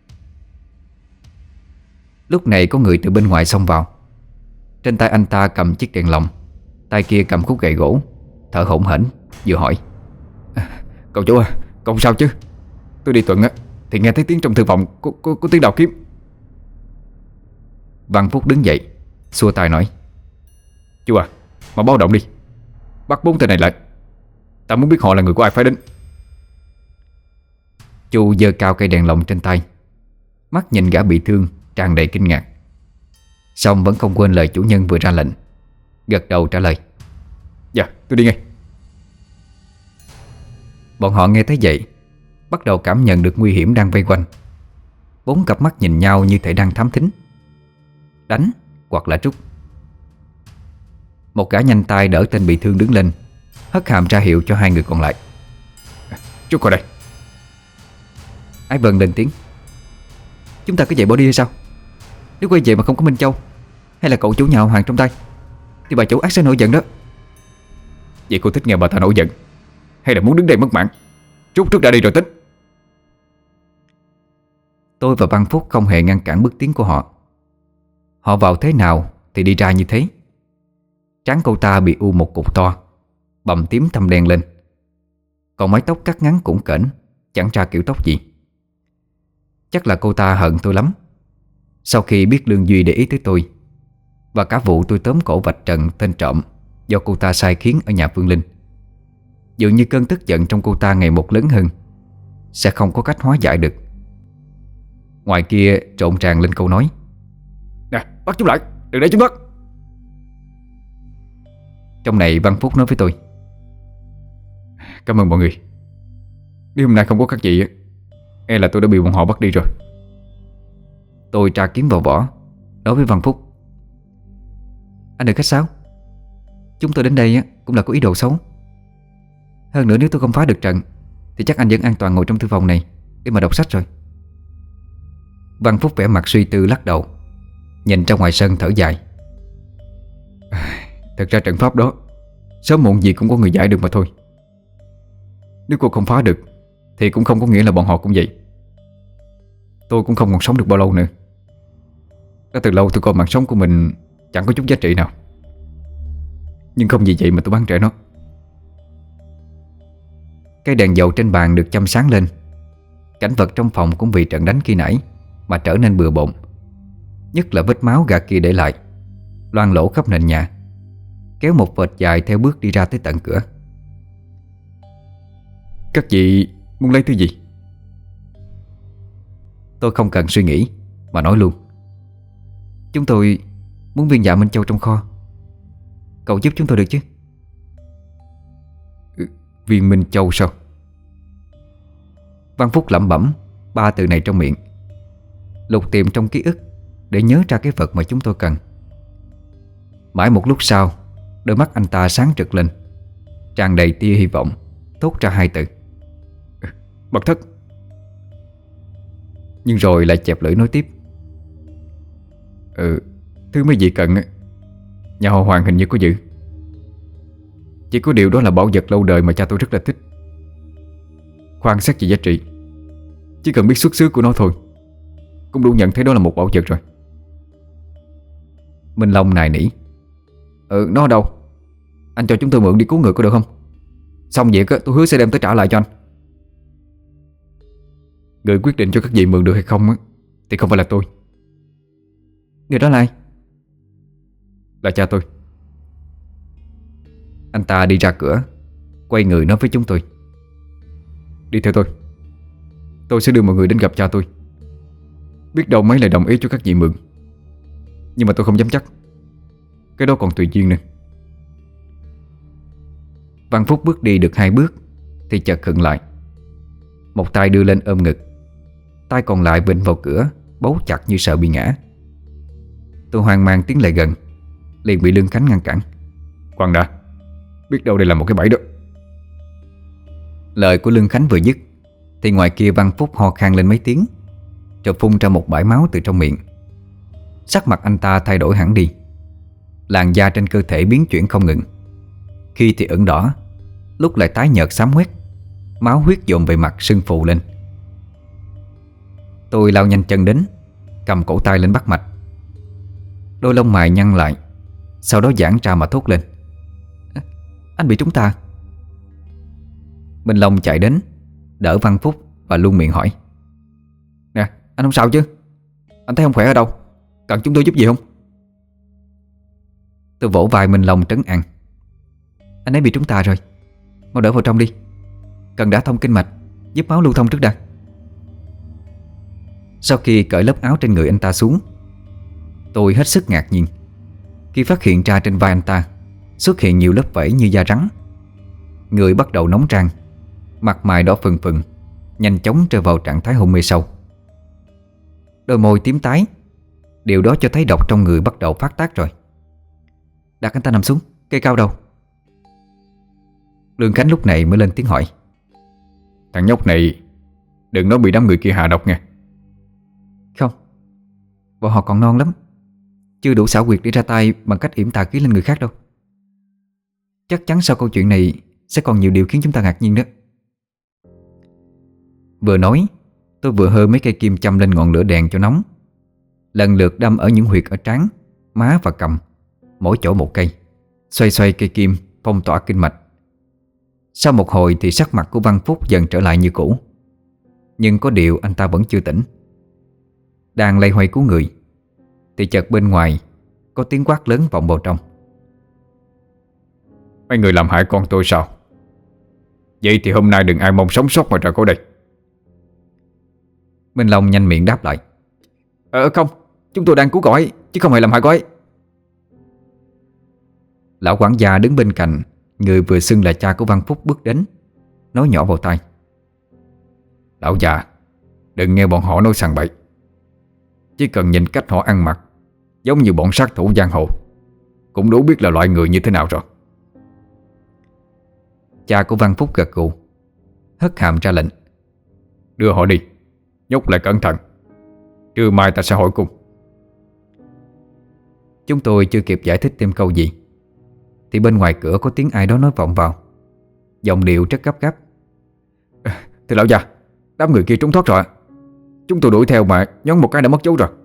Lúc này có người từ bên ngoài xông vào. Trên tay anh ta cầm chiếc đèn lồng, tay kia cầm khúc gậy gỗ, thở hổn hển vừa hỏi: Cậu chủ à, cậu không sao chứ? Tôi đi tuần á thì nghe thấy tiếng trong thư phòng có tiếng đào kiếm. Văn Phúc đứng dậy, xua tay nói: "Chú à, mà báo động đi, bắt 4 tên này lại. Ta muốn biết họ là người của ai phái đến." Chu giơ cao cây đèn lồng trên tay, mắt nhìn gã bị thương tràn đầy kinh ngạc, song vẫn không quên lời chủ nhân vừa ra lệnh, gật đầu trả lời: "Dạ, tôi đi ngay." Bọn họ nghe thấy vậy, bắt đầu cảm nhận được nguy hiểm đang vây quanh. 4 cặp mắt nhìn nhau như thể đang thám thính. Đánh hoặc là trút. Một gã nhanh tay đỡ tên bị thương đứng lên, hất hàm ra hiệu cho 2 người còn lại: "Chú coi đây." Ái Vân lên tiếng: "Chúng ta cứ vậy bỏ đi hay sao? Nếu quay về mà không có Minh Châu hay là cậu chủ nhà họ Hoàng trong tay thì bà chủ ác sẽ nổi giận đó." "Vậy cô thích nghe bà ta nổi giận, hay là muốn đứng đây mất mạng? Rút trước đã đi rồi tính." Tôi và Văn Phúc không hề ngăn cản bước tiến của họ. Họ vào thế nào thì đi ra như thế. Trán cô ta bị u một cục to, bầm tím thâm đen lên. Còn mái tóc cắt ngắn cũn kềnh, chẳng ra kiểu tóc gì. Chắc là cô ta hận tôi lắm. Sau khi biết Lương Duy để ý tới tôi, và cả vụ tôi tóm cổ vạch trần tên trộm do cô ta sai khiến ở nhà Phương Linh, dường như cơn tức giận trong cô ta ngày một lớn hơn, sẽ không có cách hóa giải được. Ngoài kia trộn tràn lên câu nói: "Nè, bắt chúng lại, đừng để chúng bắt." Trong này Văn Phúc nói với tôi: "Cảm ơn mọi người. Nếu hôm nay không có các chị, e là tôi đã bị bọn họ bắt đi rồi." Tôi tra kiếm vào vỏ, nói với Văn Phúc: "Anh đừng khách sáo. Chúng tôi đến đây cũng là có ý đồ xấu. Hơn nữa nếu tôi không phá được trận thì chắc anh vẫn an toàn ngồi trong thư phòng này để mà đọc sách rồi." Văn Phúc vẻ mặt suy tư lắc đầu, nhìn ra ngoài sân thở dài: "Thật ra trận pháp đó sớm muộn gì cũng có người giải được mà thôi. Nếu cô không phá được thì cũng không có nghĩa là bọn họ cũng vậy. Tôi cũng không còn sống được bao lâu nữa. Đã từ lâu tôi coi mạng sống của mình chẳng có chút giá trị nào. Nhưng không vì vậy mà tôi bắn trẻ nó." Cái đèn dầu trên bàn được châm sáng lên. Cảnh vật trong phòng cũng vì trận đánh khi nãy mà trở nên bừa bộn. Nhất là vết máu gã kia để lại loang lổ khắp nền nhà, kéo một vệt dài theo bước đi ra tới tận cửa. "Các chị muốn lấy thứ gì?" Tôi không cần suy nghĩ mà nói luôn: "Chúng tôi muốn viên dạ Minh Châu trong kho. Cậu giúp chúng tôi được chứ?" "Viên Minh Châu sao?" Văn Phúc lẩm bẩm 3 từ này trong miệng, lục tìm trong ký ức để nhớ ra cái vật mà chúng tôi cần. Mãi một lúc sau, đôi mắt anh ta sáng rực lên, tràn đầy tia hy vọng, thốt ra 2 từ: "Mật thất." Nhưng rồi lại chẹp lưỡi nói tiếp: Thứ mấy vị cần nhà họ Hoàng hình như có giữ. Chỉ có điều đó là bảo vật lâu đời mà cha tôi rất là thích. Khoan xét về giá trị, chỉ cần biết xuất xứ của nó thôi cũng đủ nhận thấy đó là một bảo vật rồi." Minh Long nài nỉ: "Nó ở đâu? Anh cho chúng tôi mượn đi cứu người có được không? Xong việc tôi hứa sẽ đem tới trả lại cho anh." "Người quyết định cho các vị mượn được hay không thì không phải là tôi." "Người đó là ai?" "Là cha tôi." Anh ta đi ra cửa, quay người nói với chúng tôi: "Đi theo tôi. Tôi sẽ đưa mọi người đến gặp cha tôi. Biết đâu mấy lại đồng ý cho các vị mượn. Nhưng mà tôi không dám chắc. Cái đó còn tùy duyên nữa." Văn Phúc bước đi được 2 bước thì chợt khựng lại. Một tay đưa lên ôm ngực, tay còn lại vịn vào cửa, bấu chặt như sợ bị ngã. Tôi hoang mang tiến lại gần, liền bị Lương Khánh ngăn cản: "Khoan đã, biết đâu đây là một cái bẫy đó." Lời của Lương Khánh vừa dứt thì ngoài kia Văn Phúc ho khan lên mấy tiếng, rồi phun ra một bãi máu từ trong miệng. Sắc mặt anh ta thay đổi hẳn đi, làn da trên cơ thể biến chuyển không ngừng, khi thì ửng đỏ, lúc lại tái nhợt xám hoét, máu huyết dồn về mặt sưng phù lên. Tôi lao nhanh chân đến, cầm cổ tay lên bắt mạch. Đôi lông mày nhăn lại, sau đó giãn ra mà thốt lên: "Anh bị trúng tà." Minh Long chạy đến, đỡ Văn Phúc và luôn miệng hỏi: "Nè, anh không sao chứ? Anh thấy không khỏe ở đâu? Cần chúng tôi giúp gì không? Tôi vỗ vai Minh Long trấn an. Anh ấy bị trúng tà rồi, mau đỡ vào trong đi. Cần đã thông kinh mạch, giúp máu lưu thông trước đã. Sau khi cởi lớp áo trên người anh ta xuống, tôi hết sức ngạc nhiên khi phát hiện ra trên vai anh ta xuất hiện nhiều lớp vảy như da rắn. Người bắt đầu nóng rang, mặt mày đỏ phừng phừng, nhanh chóng rơi vào trạng thái hôn mê sâu. Đôi môi tím tái, điều đó cho thấy độc trong người bắt đầu phát tác rồi. Đặt anh ta nằm xuống, cây cao đầu. Lương Khánh lúc này mới lên tiếng hỏi. Thằng nhóc này đừng nói bị đám người kia hạ độc nha. Không, bọn họ còn non lắm, chưa đủ xảo quyệt để ra tay bằng cách yểm tà khí lên người khác đâu. Chắc chắn sau câu chuyện này sẽ còn nhiều điều khiến chúng ta ngạc nhiên đó. Vừa nói, tôi vừa hơ mấy cây kim châm lên ngọn lửa đèn cho nóng, lần lượt đâm ở những huyệt ở trán, má và cằm, mỗi chỗ một cây, xoay xoay cây kim phong tỏa kinh mạch. Sau một hồi thì sắc mặt của Văn Phúc dần trở lại như cũ, nhưng có điều anh ta vẫn chưa tỉnh. Đang loay hoay cứu người thì chợt bên ngoài có tiếng quát lớn vọng vào trong. Mấy người làm hại con tôi sao? Vậy thì hôm nay đừng ai mong sống sót mà ra khỏi đây. Minh Long nhanh miệng đáp lại. Không, chúng tôi đang cứu cậu ấy, chứ không hề làm hại cậu ấy. Lão quản gia đứng bên cạnh người vừa xưng là cha của Văn Phúc bước đến, nói nhỏ vào tai. Lão già, đừng nghe bọn họ nói sằng bậy. Chỉ cần nhìn cách họ ăn mặc giống như bọn sát thủ giang hồ, cũng đủ biết là loại người như thế nào rồi. Cha của Văn Phúc gật gù, hất hàm ra lệnh. Đưa họ đi, nhốt lại cẩn thận, trưa mai ta sẽ hỏi cùng. Chúng tôi chưa kịp giải thích thêm câu gì thì bên ngoài cửa có tiếng ai đó nói vọng vào, giọng điệu rất gấp gáp. Thưa lão già, đám người kia trốn thoát rồi. Chúng tôi đuổi theo mà nhón một cái đã mất dấu rồi.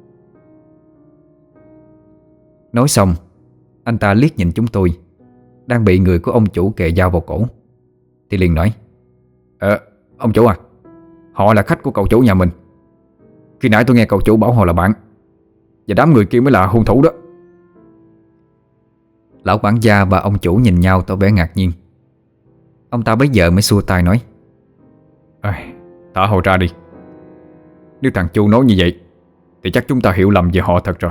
Nói xong, anh ta liếc nhìn chúng tôi đang bị người của ông chủ kề dao vào cổ thì liền nói. Ông chủ à, họ là khách của cậu chủ nhà mình. Khi nãy tôi nghe cậu chủ bảo họ là bạn, và đám người kia mới là hung thủ đó. Lão quản gia và ông chủ nhìn nhau tỏ vẻ ngạc nhiên. Ông ta bấy giờ mới xua tay nói. Thả họ ra đi. Nếu thằng Chu nói như vậy thì chắc chúng ta hiểu lầm về họ thật rồi.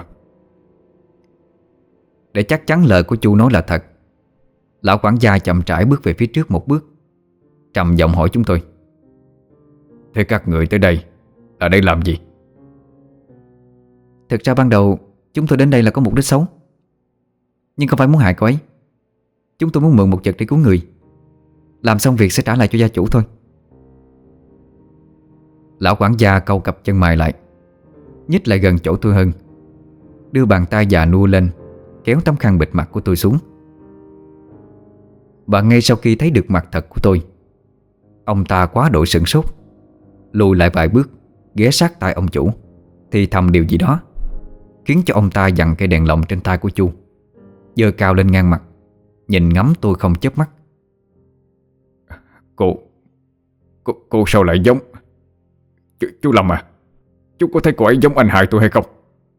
Để chắc chắn lời của Chu nói là thật, lão quản gia chậm rãi bước về phía trước một bước, trầm giọng hỏi chúng tôi. Thế các người tới đây là đây làm gì? Thực ra ban đầu chúng tôi đến đây là có mục đích xấu, nhưng không phải muốn hại cô ấy. Chúng tôi muốn mượn một vật để cứu người, làm xong việc sẽ trả lại cho gia chủ thôi. Lão quản gia cau cặp chân mày lại, nhích lại gần chỗ tôi hơn, đưa bàn tay già nua lên kéo tấm khăn bịt mặt của tôi xuống. Và ngay sau khi thấy được mặt thật của tôi, ông ta quá độ sửng sốt, lùi lại vài bước, ghé sát tai ông chủ, thì thầm điều gì đó, khiến cho ông ta giằng cây đèn lồng trên tay của Chu, giơ cao lên ngang mặt, nhìn ngắm tôi không chớp mắt. Cô sao lại giống chú Lâm à? Chú có thấy cô ấy giống anh hai tôi hay không?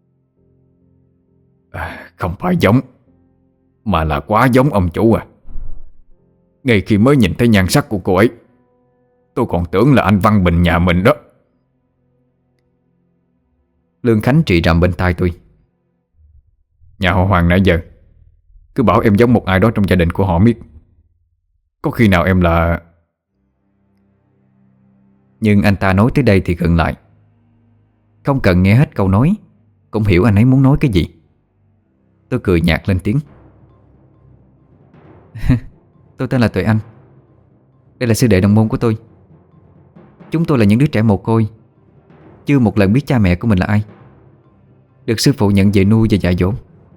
Không phải giống, mà là quá giống ông chủ à. Ngay khi mới nhìn thấy nhan sắc của cô ấy, tôi còn tưởng là anh Văn Bình nhà mình đó. Lương Khánh trì rầm bên tai tôi. Nhà họ Hoàng nãy giờ cứ bảo em giống một ai đó trong gia đình của họ miết. Có khi nào em là... Nhưng anh ta nói tới đây thì gần lại, không cần nghe hết câu nói cũng hiểu anh ấy muốn nói cái gì. Tôi cười nhạt lên tiếng. Tôi tên là Tuệ Anh, đây là sư đệ đồng môn của tôi. Chúng tôi là những đứa trẻ mồ côi, chưa một lần biết cha mẹ của mình là ai, được sư phụ nhận về nuôi và dạy dỗ.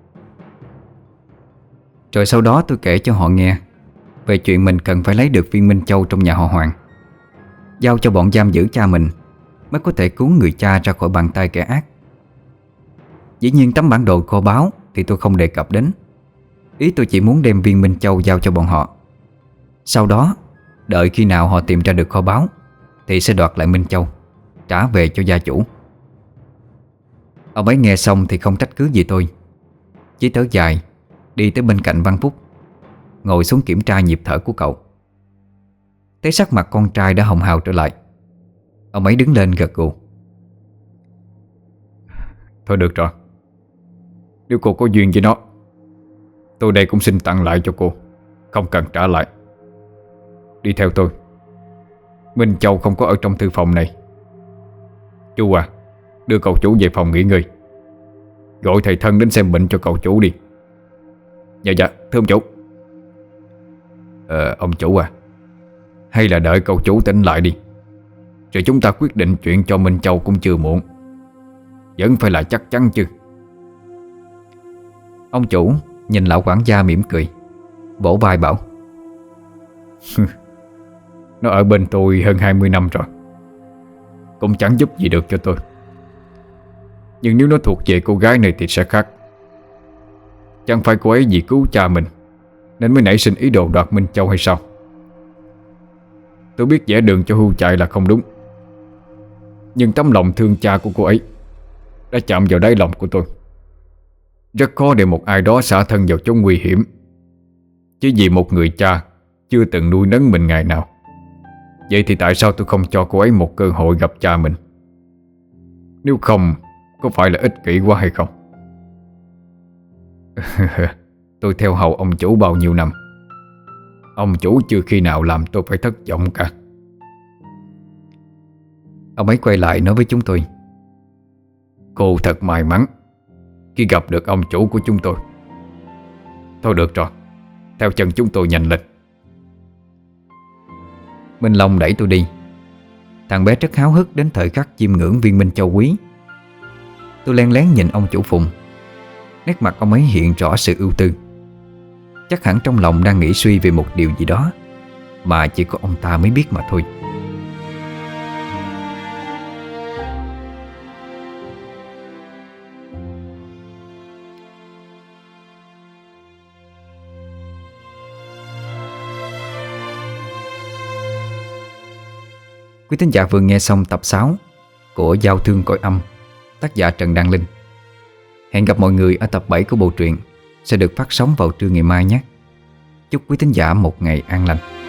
Rồi sau đó tôi kể cho họ nghe về chuyện mình cần phải lấy được viên Minh Châu trong nhà họ Hoàng, giao cho bọn giam giữ cha mình mới có thể cứu người cha ra khỏi bàn tay kẻ ác. Dĩ nhiên tấm bản đồ kho báu thì tôi không đề cập đến. Ý tôi chỉ muốn đem viên Minh Châu giao cho bọn họ. Sau đó đợi khi nào họ tìm ra được kho báu thì sẽ đoạt lại Minh Châu, trả về cho gia chủ. Ông ấy nghe xong thì không trách cứ gì tôi, chỉ thở dài, đi tới bên cạnh Văn Phúc, ngồi xuống kiểm tra nhịp thở của cậu. Thấy sắc mặt con trai đã hồng hào trở lại, ông ấy đứng lên gật gù. Thôi được rồi, nếu cô có duyên với nó, tôi đây cũng xin tặng lại cho cô, không cần trả lại. Đi theo tôi. Minh Châu không có ở trong thư phòng này. Chú à, đưa cậu chủ về phòng nghỉ ngơi. Gọi thầy thân đến xem bệnh cho cậu chủ đi. Dạ dạ, thưa ông chủ. Ông chủ à, hay là đợi cậu chủ tỉnh lại đi, rồi chúng ta quyết định chuyện cho Minh Châu cũng chưa muộn. Vẫn phải là chắc chắn chứ. Ông chủ nhìn lão quản gia mỉm cười, vỗ vai bảo: Nó ở bên tôi hơn 20 năm rồi, cũng chẳng giúp gì được cho tôi. Nhưng nếu nó thuộc về cô gái này thì sẽ khác. Chẳng phải cô ấy vì cứu cha mình nên mới nảy sinh ý đồ đoạt Minh Châu hay sao? Tôi biết vẽ đường cho hươu chạy là không đúng, nhưng tấm lòng thương cha của cô ấy đã chạm vào đáy lòng của tôi. Rất khó để một ai đó xả thân vào chốn nguy hiểm chỉ vì một người cha chưa từng nuôi nấng mình ngày nào. Vậy thì tại sao tôi không cho cô ấy một cơ hội gặp cha mình? Nếu không, có phải là ích kỷ quá hay không? Tôi theo hầu ông chủ bao nhiêu năm, ông chủ chưa khi nào làm tôi phải thất vọng cả. Ông ấy quay lại nói với chúng tôi: Cô thật may mắn khi gặp được ông chủ của chúng tôi. Thôi được rồi, theo chân chúng tôi nhanh lên. Minh Long đẩy tôi đi. Thằng bé rất háo hức đến thời khắc chiêm ngưỡng viên minh châu quý. Tôi len lén nhìn ông chủ Phùng. Nét mặt ông ấy hiện rõ sự ưu tư. Chắc hẳn trong lòng đang nghĩ suy về một điều gì đó mà chỉ có ông ta mới biết mà thôi. Quý thính giả vừa nghe xong tập 6 của Giao Thương Cõi Âm, tác giả Trần Đăng Linh. Hẹn gặp mọi người ở tập 7 của bộ truyện sẽ được phát sóng vào trưa ngày mai nhé. Chúc quý thính giả một ngày an lành.